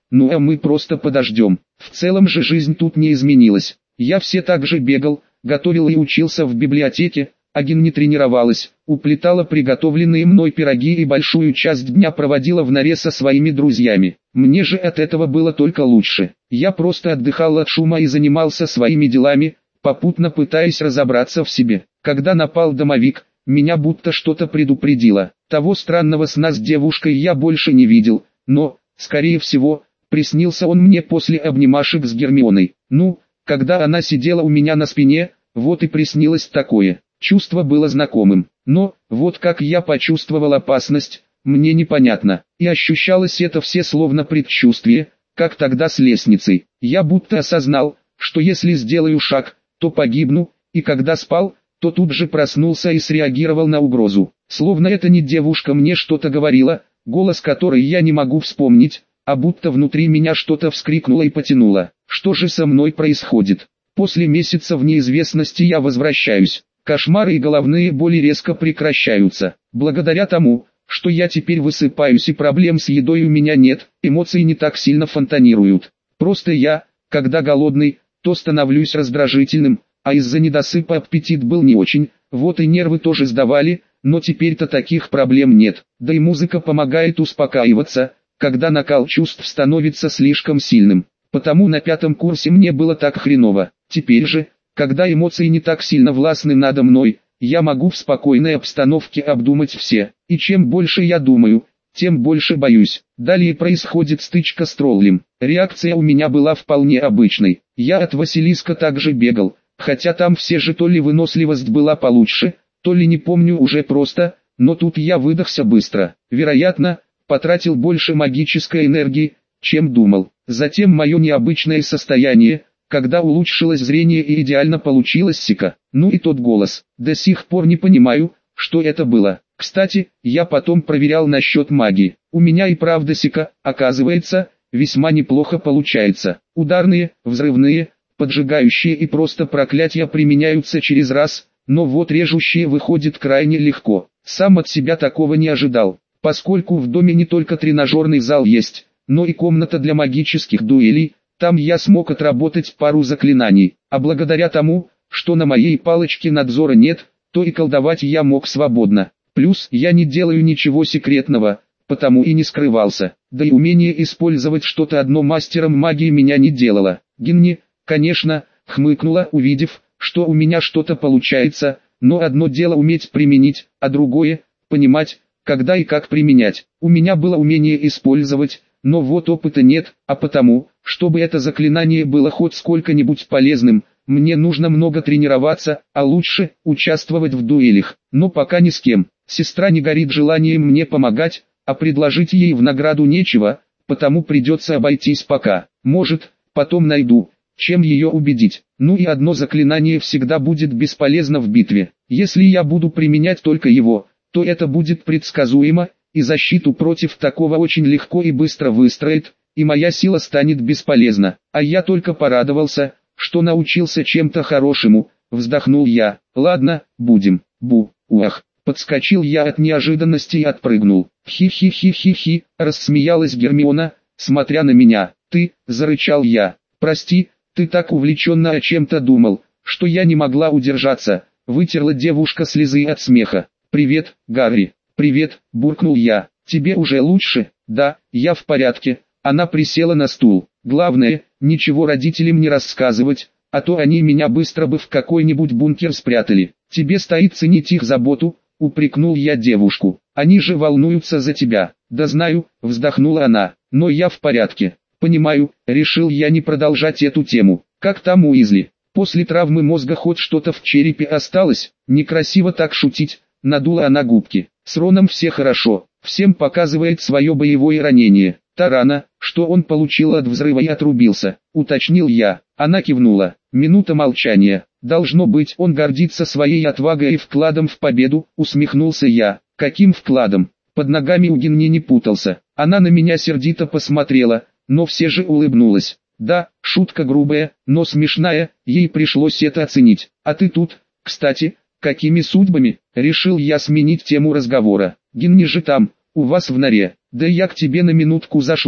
ну а мы просто подождем. В целом же жизнь тут не изменилась. Я все так же бегал, готовил и учился в библиотеке, а Ген не тренировалась, уплетала приготовленные мной пироги и большую часть дня проводила в норе со своими друзьями. Мне же от этого было только лучше. Я просто отдыхал от шума и занимался своими делами, попутно пытаясь разобраться в себе. Когда напал домовик, меня будто что-то предупредило. Того странного сна с девушкой я больше не видел, но, скорее всего, приснился он мне после обнимашек с Гермионой. Ну, когда она сидела у меня на спине, вот и приснилось такое. Чувство было знакомым, но, вот как я почувствовал опасность, мне непонятно. И ощущалось это все словно предчувствие, как тогда с лестницей. Я будто осознал, что если сделаю шаг, то погибну, и когда спал, то тут же проснулся и среагировал на угрозу. Словно это не девушка мне что-то говорила, голос которой я не могу вспомнить, а будто внутри меня что-то вскрикнуло и потянуло. Что же со мной происходит? После месяца в неизвестности я возвращаюсь. Кошмары и головные боли резко прекращаются. Благодаря тому, что я теперь высыпаюсь и проблем с едой у меня нет, эмоции не так сильно фонтанируют. Просто я, когда голодный, то становлюсь раздражительным, а из-за недосыпа аппетит был не очень, вот и нервы тоже сдавали, но теперь-то таких проблем нет. Да и музыка помогает успокаиваться, когда накал чувств становится слишком сильным. Потому на пятом курсе мне было так хреново. Теперь же, когда эмоции не так сильно властны надо мной, я могу в спокойной обстановке обдумать все. И чем больше я думаю, тем больше боюсь. Далее происходит стычка с троллем. Реакция у меня была вполне обычной. Я от Василиска также бегал, хотя там все же то ли выносливость была получше, то ли не помню уже просто, но тут я выдохся быстро. Вероятно, потратил больше магической энергии, чем думал. Затем мое необычное состояние, когда улучшилось зрение и идеально получилась сика. Ну и тот голос. До сих пор не понимаю, что это было. Кстати, я потом проверял насчет магии. У меня и правда сика, оказывается, весьма неплохо получается. Ударные, взрывные, поджигающие и просто проклятия применяются через раз, но вот режущие выходит крайне легко. Сам от себя такого не ожидал, поскольку в доме не только тренажерный зал есть, но и комната для магических дуэлей. Там я смог отработать пару заклинаний, а благодаря тому, что на моей палочке надзора нет, то и колдовать я мог свободно. Плюс я не делаю ничего секретного, потому и не скрывался. Да и умение использовать что-то одно мастером магии меня не делало. Генни, конечно, хмыкнула, увидев, что у меня что-то получается, но одно дело уметь применить, а другое – понимать, когда и как применять. У меня было умение использовать, но вот опыта нет, а потому, чтобы это заклинание было хоть сколько-нибудь полезным, мне нужно много тренироваться, а лучше участвовать в дуэлях. Но пока ни с кем. Сестра не горит желанием мне помогать, а предложить ей в награду нечего, потому придется обойтись пока. Может, потом найду, чем ее убедить. Ну и одно заклинание всегда будет бесполезно в битве. Если я буду применять только его, то это будет предсказуемо, и защиту против такого очень легко и быстро выстроит, и моя сила станет бесполезна. А я только порадовался, что научился чем-то хорошему, вздохнул я. Ладно, будем. Бу, уах. Подскочил я от неожиданности и отпрыгнул. Хи-хи-хи-хи-хи, рассмеялась Гермиона, смотря на меня. Ты, зарычал я. Прости, ты так увлеченно о чем-то думал, что я не могла удержаться. Вытерла девушка слезы от смеха. Привет, Гарри. «Привет», – буркнул я. «Тебе уже лучше?» «Да, я в порядке». Она присела на стул. «Главное, ничего родителям не рассказывать, а то они меня быстро бы в какой-нибудь бункер спрятали. Тебе стоит ценить их заботу», – упрекнул я девушку. «Они же волнуются за тебя». «Да знаю», – вздохнула она, – «но я в порядке». «Понимаю», – решил я не продолжать эту тему. «Как там Уизли? После травмы мозга хоть что-то в черепе осталось?» «Некрасиво так шутить», – надула она губки. «С Роном все хорошо, всем показывает свое боевое ранение. Та рана, что он получил от взрыва и отрубился», — уточнил я. Она кивнула. Минута молчания. «Должно быть, он гордится своей отвагой и вкладом в победу», — усмехнулся я. «Каким вкладом?» Под ногами у Генни не путался. Она на меня сердито посмотрела, но все же улыбнулась. «Да, шутка грубая, но смешная, ей пришлось это оценить. А ты тут, кстати, какими судьбами?» Решил я сменить тему разговора. «Генни же там, у вас в норе». «Да я к тебе на минутку зашла»,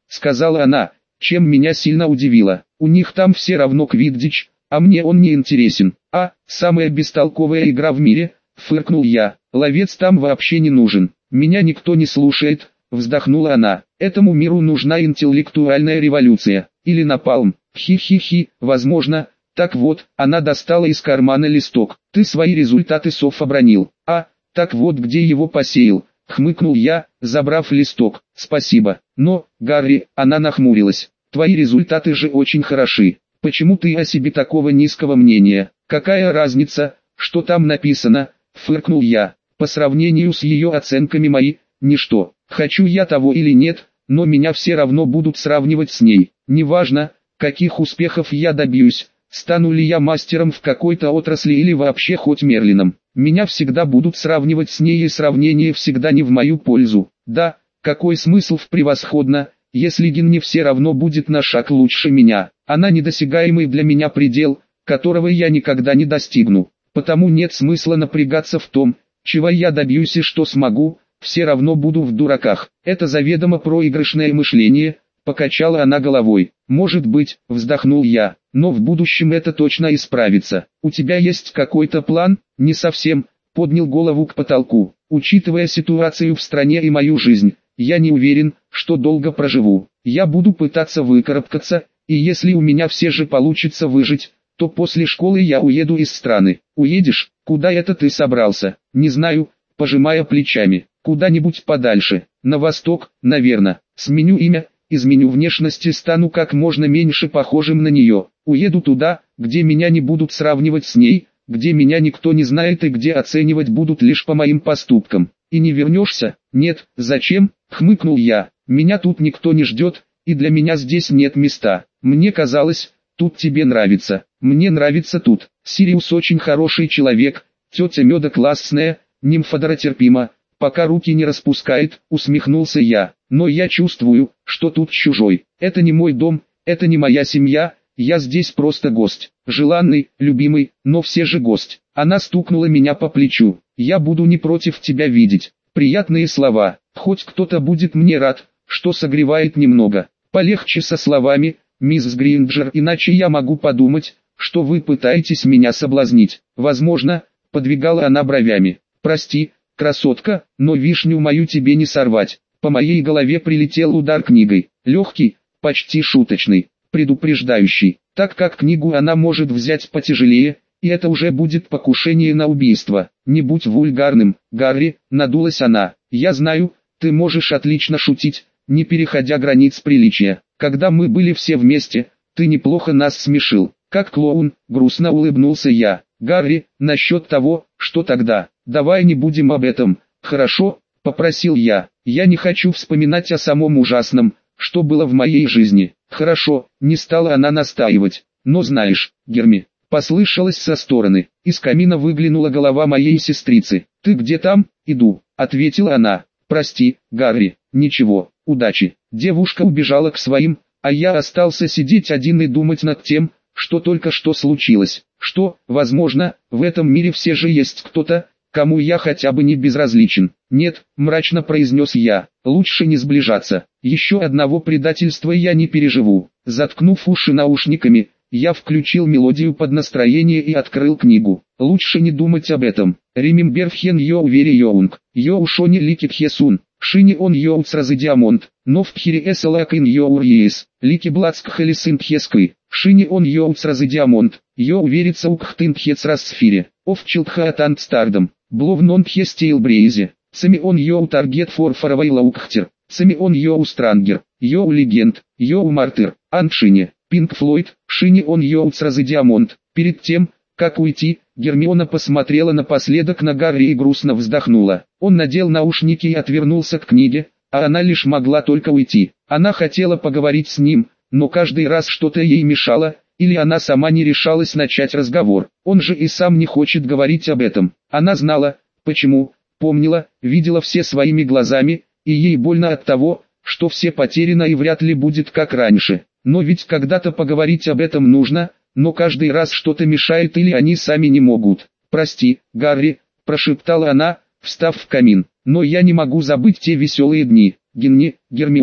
сказала она, чем меня сильно удивило. У них там все равно квиддич, а мне он не интересен. А, самая бестолковая игра в мире, фыркнул я. Ловец там вообще не нужен. Меня никто не слушает, вздохнула она. Этому миру нужна интеллектуальная революция. Или напалм. Хи-хи-хи, возможно. Так вот, она достала из кармана листок. Ты свои результаты СОФ обронил. А, так вот где его посеял. Хмыкнул я, забрав листок. Спасибо. Но, Гарри, она нахмурилась. Твои результаты же очень хороши. Почему ты о себе такого низкого мнения? Какая разница, что там написано? Фыркнул я. По сравнению с ее оценками мои, ничто. Хочу я того или нет, но меня все равно будут сравнивать с ней. Неважно, каких успехов я добьюсь, стану ли я мастером в какой-то отрасли или вообще хоть Мерлином. Меня всегда будут сравнивать с ней, и сравнение всегда не в мою пользу. Да, какой смысл в превосходно, если Гинни все равно будет на шаг лучше меня. Она недосягаемый для меня предел, которого я никогда не достигну. Потому нет смысла напрягаться в том, чего я добьюсь и что смогу, все равно буду в дураках. Это заведомо проигрышное мышление, покачала она головой. Может быть, вздохнул я, но в будущем это точно исправится. У тебя есть какой-то план? Не совсем, поднял голову к потолку. Учитывая ситуацию в стране и мою жизнь, я не уверен, что долго проживу. Я буду пытаться выкарабкаться, и если у меня все же получится выжить, то после школы я уеду из страны. Уедешь? Куда это ты собрался? Не знаю, пожимая плечами. Куда-нибудь подальше. На восток, наверное. Сменю имя, изменю внешность и стану как можно меньше похожим на нее. Уеду туда, где меня не будут сравнивать с ней, где меня никто не знает и где оценивать будут лишь по моим поступкам. И не вернешься? Нет, зачем? Хмыкнул я. Меня тут никто не ждет, и для меня здесь нет места. Мне казалось, тут тебе нравится. Мне нравится тут. Сириус очень хороший человек, тетя Меда классная, Нимфодора терпима, пока руки не распускает, усмехнулся я. Но я чувствую, что тут чужой. Это не мой дом, это не моя семья, я здесь просто гость. Желанный, любимый, но все же гость. Она стукнула меня по плечу. Я буду не против тебя видеть. Приятные слова. Хоть кто-то будет мне рад, что согревает немного. Полегче со словами, мисс Гринджер, иначе я могу подумать, что вы пытаетесь меня соблазнить. Возможно, подвигала она бровями. Прости, красотка, но вишню мою тебе не сорвать. По моей голове прилетел удар книгой. Легкий, почти шуточный, предупреждающий. Так как книгу она может взять потяжелее, и это уже будет покушение на убийство. Не будь вульгарным, Гарри, надулась она. Я знаю, ты можешь отлично шутить, не переходя границ приличия. Когда мы были все вместе, ты неплохо нас смешил. Как клоун, грустно улыбнулся я. Гарри, насчет того, что тогда, давай не будем об этом, хорошо, попросил я. Я не хочу вспоминать о самом ужасном, что было в моей жизни. Хорошо, не стала она настаивать. Но знаешь, Герми, послышалось со стороны. Из камина выглянула голова моей сестрицы. Ты где там? Иду, ответила она. Прости, Гарри, ничего, удачи. Девушка убежала к своим, а я остался сидеть один и думать над тем, что только что случилось. Что, возможно, в этом мире все же есть кто-то, кому я хотя бы не безразличен. Нет, мрачно произнес я, лучше не сближаться. Еще одного предательства я не переживу. Заткнув уши наушниками, я включил мелодию под настроение и открыл книгу. Лучше не думать об этом. Remember when you were young, you шони ликит хесун, шини он йоуц разы диамонт, но в пхире эсэлак ин йоур ес, лики блацк халисин пхескай, шини он йоуц разы диамонт, йо уверится укхтын пхец раз сфире, овчилтха атант стардом, блов нон пхестейл брейзе, цами он йоу таргет фор фаравай лаукхтер, цами он йоу странгер, йоу легенд, йоу мартыр, аншине. Пинк Флойд, шини он йоуц разы диамонт. Перед тем, как уйти, Гермиона посмотрела напоследок на Гарри и грустно вздохнула. Он надел наушники и отвернулся к книге, а она лишь могла только уйти. Она хотела поговорить с ним, но каждый раз что-то ей мешало, или она сама не решалась начать разговор. Он же и сам не хочет говорить об этом. Она знала, почему, помнила, видела все своими глазами, и ей больно от того, что все потеряно и вряд ли будет как раньше. Но ведь когда-то поговорить об этом нужно, но каждый раз что-то мешает или они сами не могут. «Прости, Гарри», – прошептала она, встав в камин, – «но я не могу забыть те веселые дни». «Гинни, Гермиона»,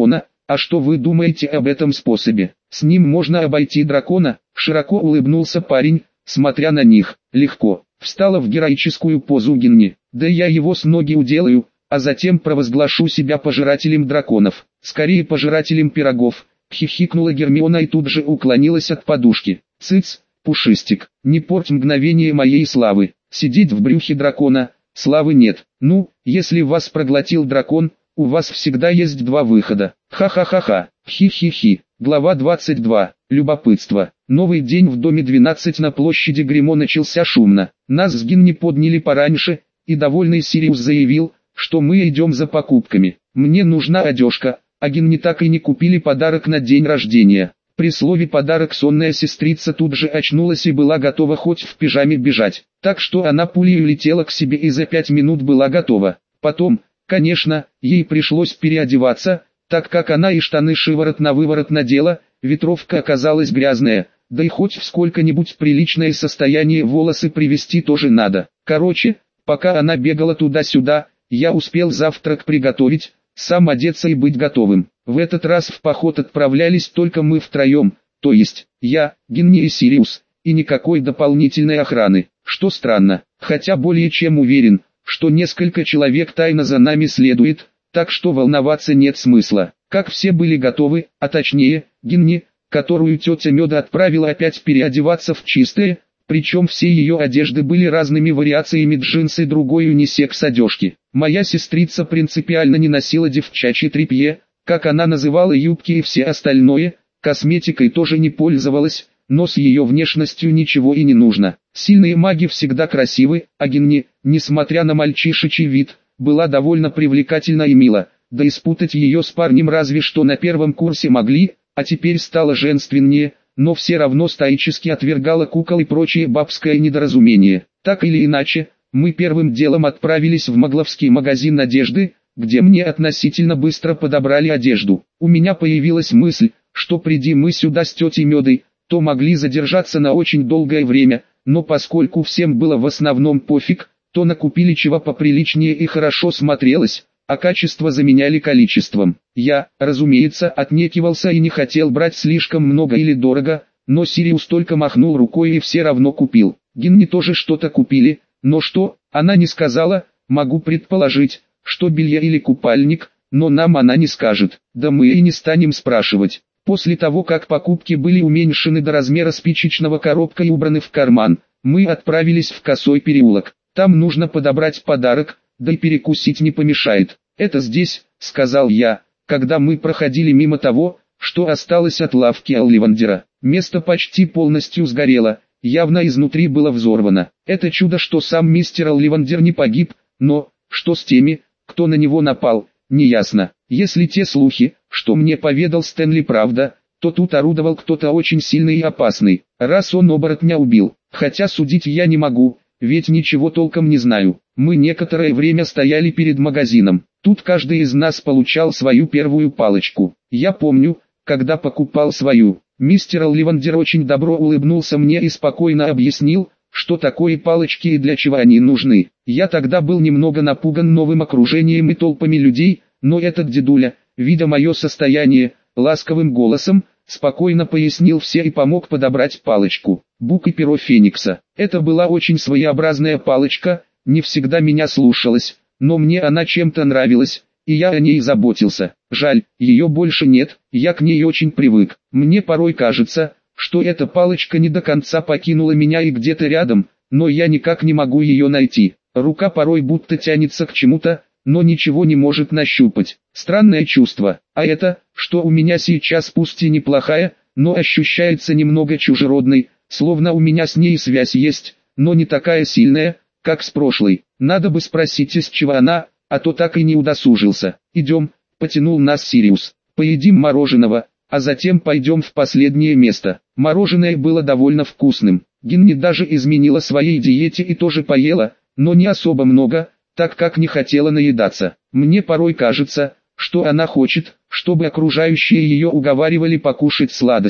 А что вы думаете об этом способе? С ним можно обойти дракона? Широко улыбнулся парень, смотря на них. Легко. Встала в героическую позу Гинни. Да я его с ноги уделаю, а затем провозглашу себя пожирателем драконов. Скорее пожирателем пирогов. Хихикнула Гермиона и тут же уклонилась от подушки. Цыц, Пушистик, не порть мгновение моей славы. Сидеть в брюхе дракона, славы нет. Ну, если вас проглотил дракон, у вас всегда есть два выхода. Ха-ха-ха-ха. Хи-хи-хи. Глава двадцать два. Любопытство. Новый день в доме двенадцать на площади Гримо начался шумно. Нас с Гинни подняли пораньше, и довольный Сириус заявил, что мы идем за покупками. Мне нужна одежка, а Гинни так и не купили подарок на день рождения. При слове «подарок» сонная сестрица тут же очнулась и была готова хоть в пижаме бежать. Так что она пулей улетела к себе и за пять минут была готова. Потом, конечно, ей пришлось переодеваться, так как она и штаны шиворот на выворот надела, ветровка оказалась грязная, да и хоть в сколько-нибудь приличное состояние волосы привести тоже надо. Короче, пока она бегала туда-сюда, я успел завтрак приготовить, сам одеться и быть готовым. В этот раз в поход отправлялись только мы втроем, то есть я, Гинни и Сириус, и никакой дополнительной охраны, что странно, хотя более чем уверен, что несколько человек тайно за нами следует, так что волноваться нет смысла. Как все были готовы, а точнее, Гинни, которую тетя Меда отправила опять переодеваться в чистое, причем все ее одежды были разными вариациями джинсы и другой унисекс одежки. Моя сестрица принципиально не носила девчачье тряпье, как она называла юбки и все остальное, косметикой тоже не пользовалась, но с ее внешностью ничего и не нужно. Сильные маги всегда красивы, а Гинни, несмотря на мальчишечий вид, была довольно привлекательна и мила, да и спутать ее с парнем разве что на первом курсе могли, а теперь стала женственнее, но все равно стоически отвергала кукол и прочее бабское недоразумение. Так или иначе, мы первым делом отправились в Могловский магазин одежды, где мне относительно быстро подобрали одежду. У меня появилась мысль, что приди мы сюда с тетей Медой, то могли задержаться на очень долгое время, но поскольку всем было в основном пофиг, то накупили чего поприличнее и хорошо смотрелось, а качество заменяли количеством. Я, разумеется, отнекивался и не хотел брать слишком много или дорого, но Сириус только махнул рукой и все равно купил. Гинни тоже что-то купили, но что, она не сказала, могу предположить, что белье или купальник, но нам она не скажет, да мы и не станем спрашивать. После того, как покупки были уменьшены до размера спичечного коробка и убраны в карман, мы отправились в Косой переулок. Там нужно подобрать подарок, да и перекусить не помешает. «Это здесь», — сказал я, когда мы проходили мимо того, что осталось от лавки Олливандера. Место почти полностью сгорело, явно изнутри было взорвано. Это чудо, что сам мистер Олливандер не погиб, но, что с теми, кто на него напал, неясно. Если те слухи, что мне поведал Стэнли, правда, то тут орудовал кто-то очень сильный и опасный, раз он оборотня убил. Хотя судить я не могу, ведь ничего толком не знаю. Мы некоторое время стояли перед магазином. Тут каждый из нас получал свою первую палочку. Я помню, когда покупал свою, мистер Олливандер очень добро улыбнулся мне и спокойно объяснил, что такое палочки и для чего они нужны. Я тогда был немного напуган новым окружением и толпами людей, но этот дедуля, видя мое состояние, ласковым голосом, спокойно пояснил все и помог подобрать палочку. Бук и перо Феникса. Это была очень своеобразная палочка, не всегда меня слушалась, но мне она чем-то нравилась, и я о ней заботился. Жаль, ее больше нет, я к ней очень привык. Мне порой кажется, что эта палочка не до конца покинула меня и где-то рядом, но я никак не могу ее найти. Рука порой будто тянется к чему-то, но ничего не может нащупать. Странное чувство. А это, что у меня сейчас пусть и неплохая, но ощущается немного чужеродной, словно у меня с ней связь есть, но не такая сильная, как с прошлой. Надо бы спросить, из чего она, а то так и не удосужился. «Идем», — потянул нас Сириус. «Поедим мороженого, а затем пойдем в последнее место». Мороженое было довольно вкусным. Гинни даже изменила своей диете и тоже поела, но не особо много, так как не хотела наедаться. Мне порой кажется, что она хочет, чтобы окружающие ее уговаривали покушать сладостей.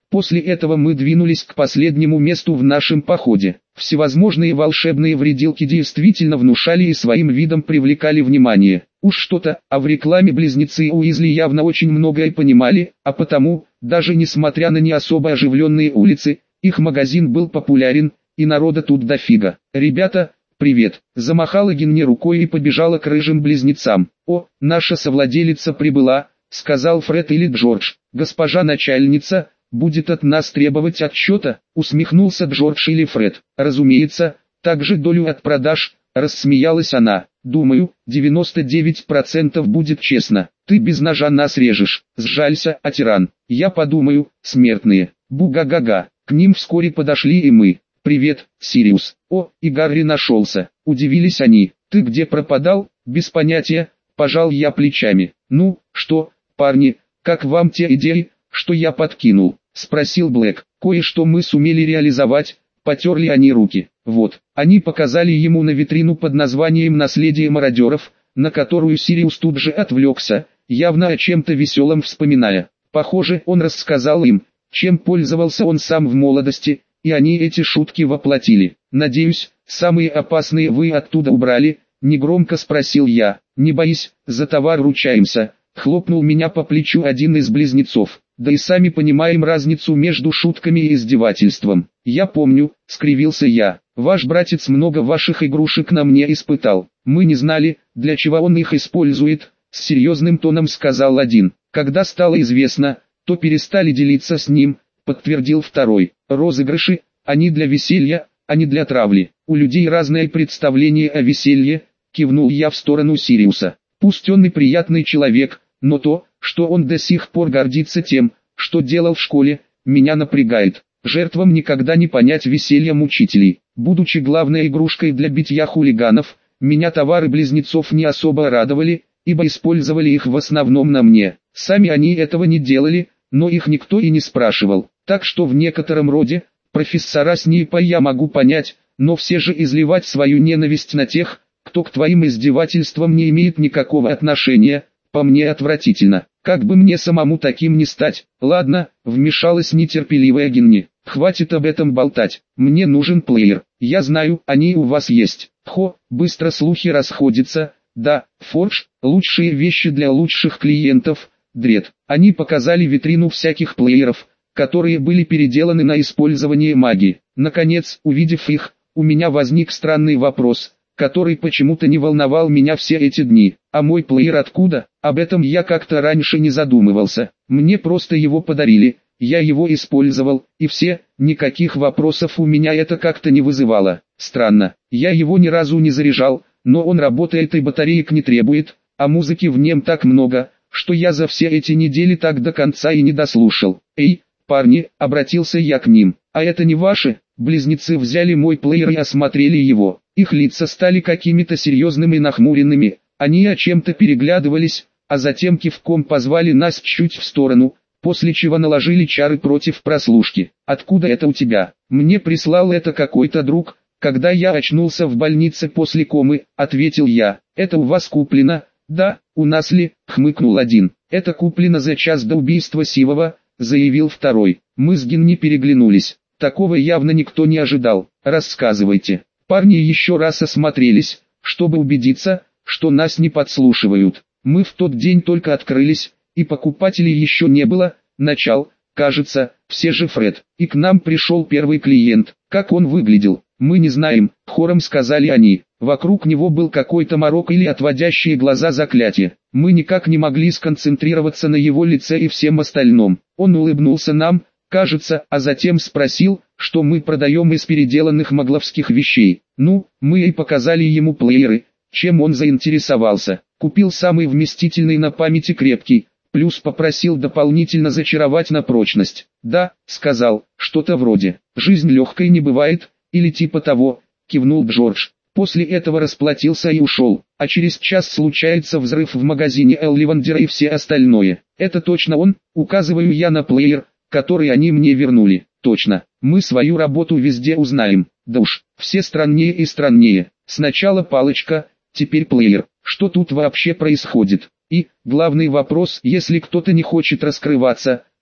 После этого мы двинулись к последнему месту в нашем походе. Всевозможные волшебные вредилки действительно внушали и своим видом привлекали внимание. Уж что-то, а в рекламе близнецы Уизли явно очень многое понимали, а потому, даже несмотря на не особо оживленные улицы, их магазин был популярен, и народа тут дофига. «Ребята, привет!» – замахала Генни рукой и побежала к рыжим близнецам. «О, наша совладелица прибыла», – сказал Фред или Джордж. «Госпожа начальница, будет от нас требовать отчета», – усмехнулся Джордж или Фред. «Разумеется, также долю от продаж», – рассмеялась она. «Думаю, девяносто девять процентов будет честно. Ты без ножа нас режешь. Сжалься, а тиран. Я подумаю, смертные. Бу-га-га-га». К ним вскоре подошли и мы. «Привет, Сириус». «О, и Гарри нашелся», – удивились они. «Ты где пропадал?» «Без понятия», – пожал я плечами. «Ну, что, парни, как вам те идеи, что я подкинул?» – спросил Блэк. «Кое-что мы сумели реализовать», – потерли они руки. Вот, они показали ему на витрину под названием «Наследие мародеров», на которую Сириус тут же отвлекся, явно о чем-то веселом вспоминая. Похоже, он рассказал им, чем пользовался он сам в молодости, и они эти шутки воплотили. «Надеюсь, самые опасные вы оттуда убрали?» – негромко спросил я. «Не боись, за товар ручаемся», – хлопнул меня по плечу один из близнецов. «Да и сами понимаем разницу между шутками и издевательством». «Я помню», – скривился я. «Ваш братец много ваших игрушек на мне испытал. Мы не знали, для чего он их использует», – с серьезным тоном сказал один. «Когда стало известно, то перестали делиться с ним», – подтвердил второй. «Розыгрыши, они для веселья, а не для травли. У людей разное представление о веселье», – кивнул я в сторону Сириуса. «Пусть он и приятный человек, но то, что он до сих пор гордится тем, что делал в школе, меня напрягает. Жертвам никогда не понять веселья мучителей. Будучи главной игрушкой для битья хулиганов, меня товары близнецов не особо радовали, ибо использовали их в основном на мне. Сами они этого не делали, но их никто и не спрашивал. Так что в некотором роде, профессора Снейпа я могу понять, но все же изливать свою ненависть на тех, кто к твоим издевательствам не имеет никакого отношения, по мне отвратительно. Как бы мне самому таким не стать?» «Ладно», вмешалась нетерпеливая Генни. «Хватит об этом болтать. Мне нужен плеер. Я знаю, они у вас есть». «Хо, быстро слухи расходятся. Да, Фордж, лучшие вещи для лучших клиентов». Дред. Они показали витрину всяких плееров, которые были переделаны на использование магии. Наконец, увидев их, у меня возник странный вопрос, который почему-то не волновал меня все эти дни. А мой плеер откуда? Об этом я как-то раньше не задумывался. Мне просто его подарили, я его использовал, и все, никаких вопросов у меня это как-то не вызывало. Странно, я его ни разу не заряжал, но он работает и батареек не требует, а музыки в нем так много, что я за все эти недели так до конца и не дослушал. «Эй, парни», обратился я к ним, «а это не ваши?» Близнецы взяли мой плеер и осмотрели его. Их лица стали какими-то серьезными и нахмуренными, они о чем-то переглядывались, а затем кивком позвали нас чуть в сторону, после чего наложили чары против прослушки. «Откуда это у тебя?» «Мне прислал это какой-то друг, когда я очнулся в больнице после комы», ответил я. «Это у вас куплено?» «Да, у нас ли?» хмыкнул один. «Это куплено за час до убийства Сивова», заявил второй. Мы с Генни переглянулись. Такого явно никто не ожидал. «Рассказывайте». Парни еще раз осмотрелись, чтобы убедиться, что нас не подслушивают. Мы в тот день только открылись, и покупателей еще не было. Начал, кажется, все же Фред. И к нам пришел первый клиент. Как он выглядел, мы не знаем, хором сказали они. Вокруг него был какой-то морок или отводящие глаза заклятие. Мы никак не могли сконцентрироваться на его лице и всем остальном. Он улыбнулся нам, кажется, а затем спросил, что мы продаем из переделанных магловских вещей. Ну, мы и показали ему плееры, чем он заинтересовался. Купил самый вместительный на памяти крепкий, плюс попросил дополнительно зачаровать на прочность. «Да», сказал, что-то вроде «жизнь легкой не бывает», или типа того, кивнул Джордж. После этого расплатился и ушел, а через час случается взрыв в магазине Элливандера и все остальное. «Это точно он?» указываю я на плеер, который они мне вернули. «Точно, мы свою работу везде узнаем. Да уж, все страннее и страннее. Сначала палочка, теперь плеер. Что тут вообще происходит?» И, главный вопрос, если кто-то не хочет раскрываться,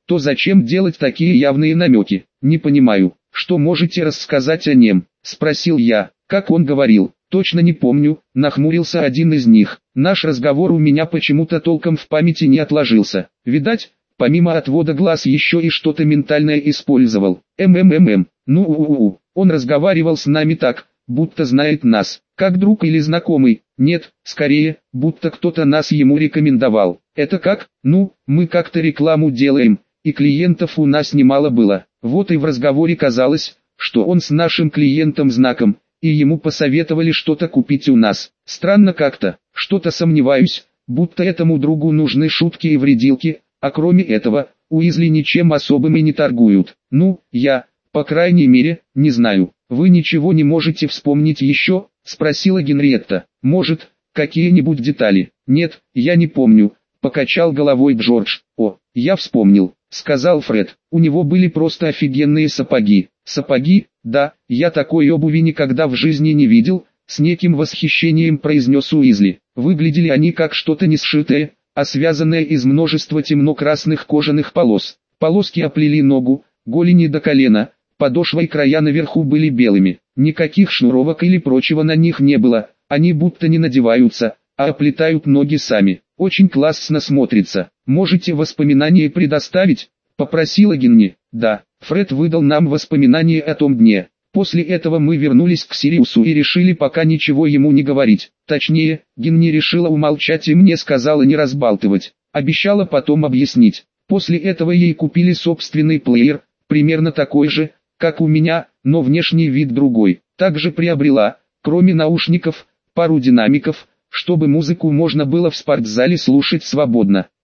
то зачем делать такие явные намеки? Не понимаю, что можете рассказать о нем? Спросил я. Как он говорил? Точно не помню, нахмурился один из них. Наш разговор у меня почему-то толком в памяти не отложился. Видать, помимо отвода глаз еще и что-то ментальное использовал. МММ. Ну у у у Он разговаривал с нами так, будто знает нас, как друг или знакомый. Нет, скорее, будто кто-то нас ему рекомендовал. Это как? Ну, мы как-то рекламу делаем, и клиентов у нас немало было. Вот и в разговоре казалось, что он с нашим клиентом знаком, и ему посоветовали что-то купить у нас. Странно как-то, что-то сомневаюсь, будто этому другу нужны шутки и вредилки, а кроме этого, Уизли ничем особым и не торгуют. Ну, я, по крайней мере, не знаю. Вы ничего не можете вспомнить еще? Спросила Генриетта. Может, какие-нибудь детали? Нет, я не помню. Покачал головой Джордж. О, я вспомнил, сказал Фред. У него были просто офигенные сапоги. Сапоги? Да, я такой обуви никогда в жизни не видел, с неким восхищением произнес Уизли. Выглядели они как что-то не сшитое, а связанное из множества темно-красных кожаных полос. Полоски оплели ногу, голени до колена, подошва и края наверху были белыми. Никаких шнуровок или прочего на них не было, они будто не надеваются, а оплетают ноги сами. Очень классно смотрится. Можете воспоминания предоставить? Попросила Генни. Да, Фред выдал нам воспоминания о том дне. После этого мы вернулись к Сириусу и решили пока ничего ему не говорить. Точнее, Генни решила умолчать и мне сказала не разбалтывать. Обещала потом объяснить. После этого ей купили собственный плеер, примерно такой же, как у меня, но внешний вид другой. Также приобрела, кроме наушников, пару динамиков, чтобы музыку можно было в спортзале слушать свободно.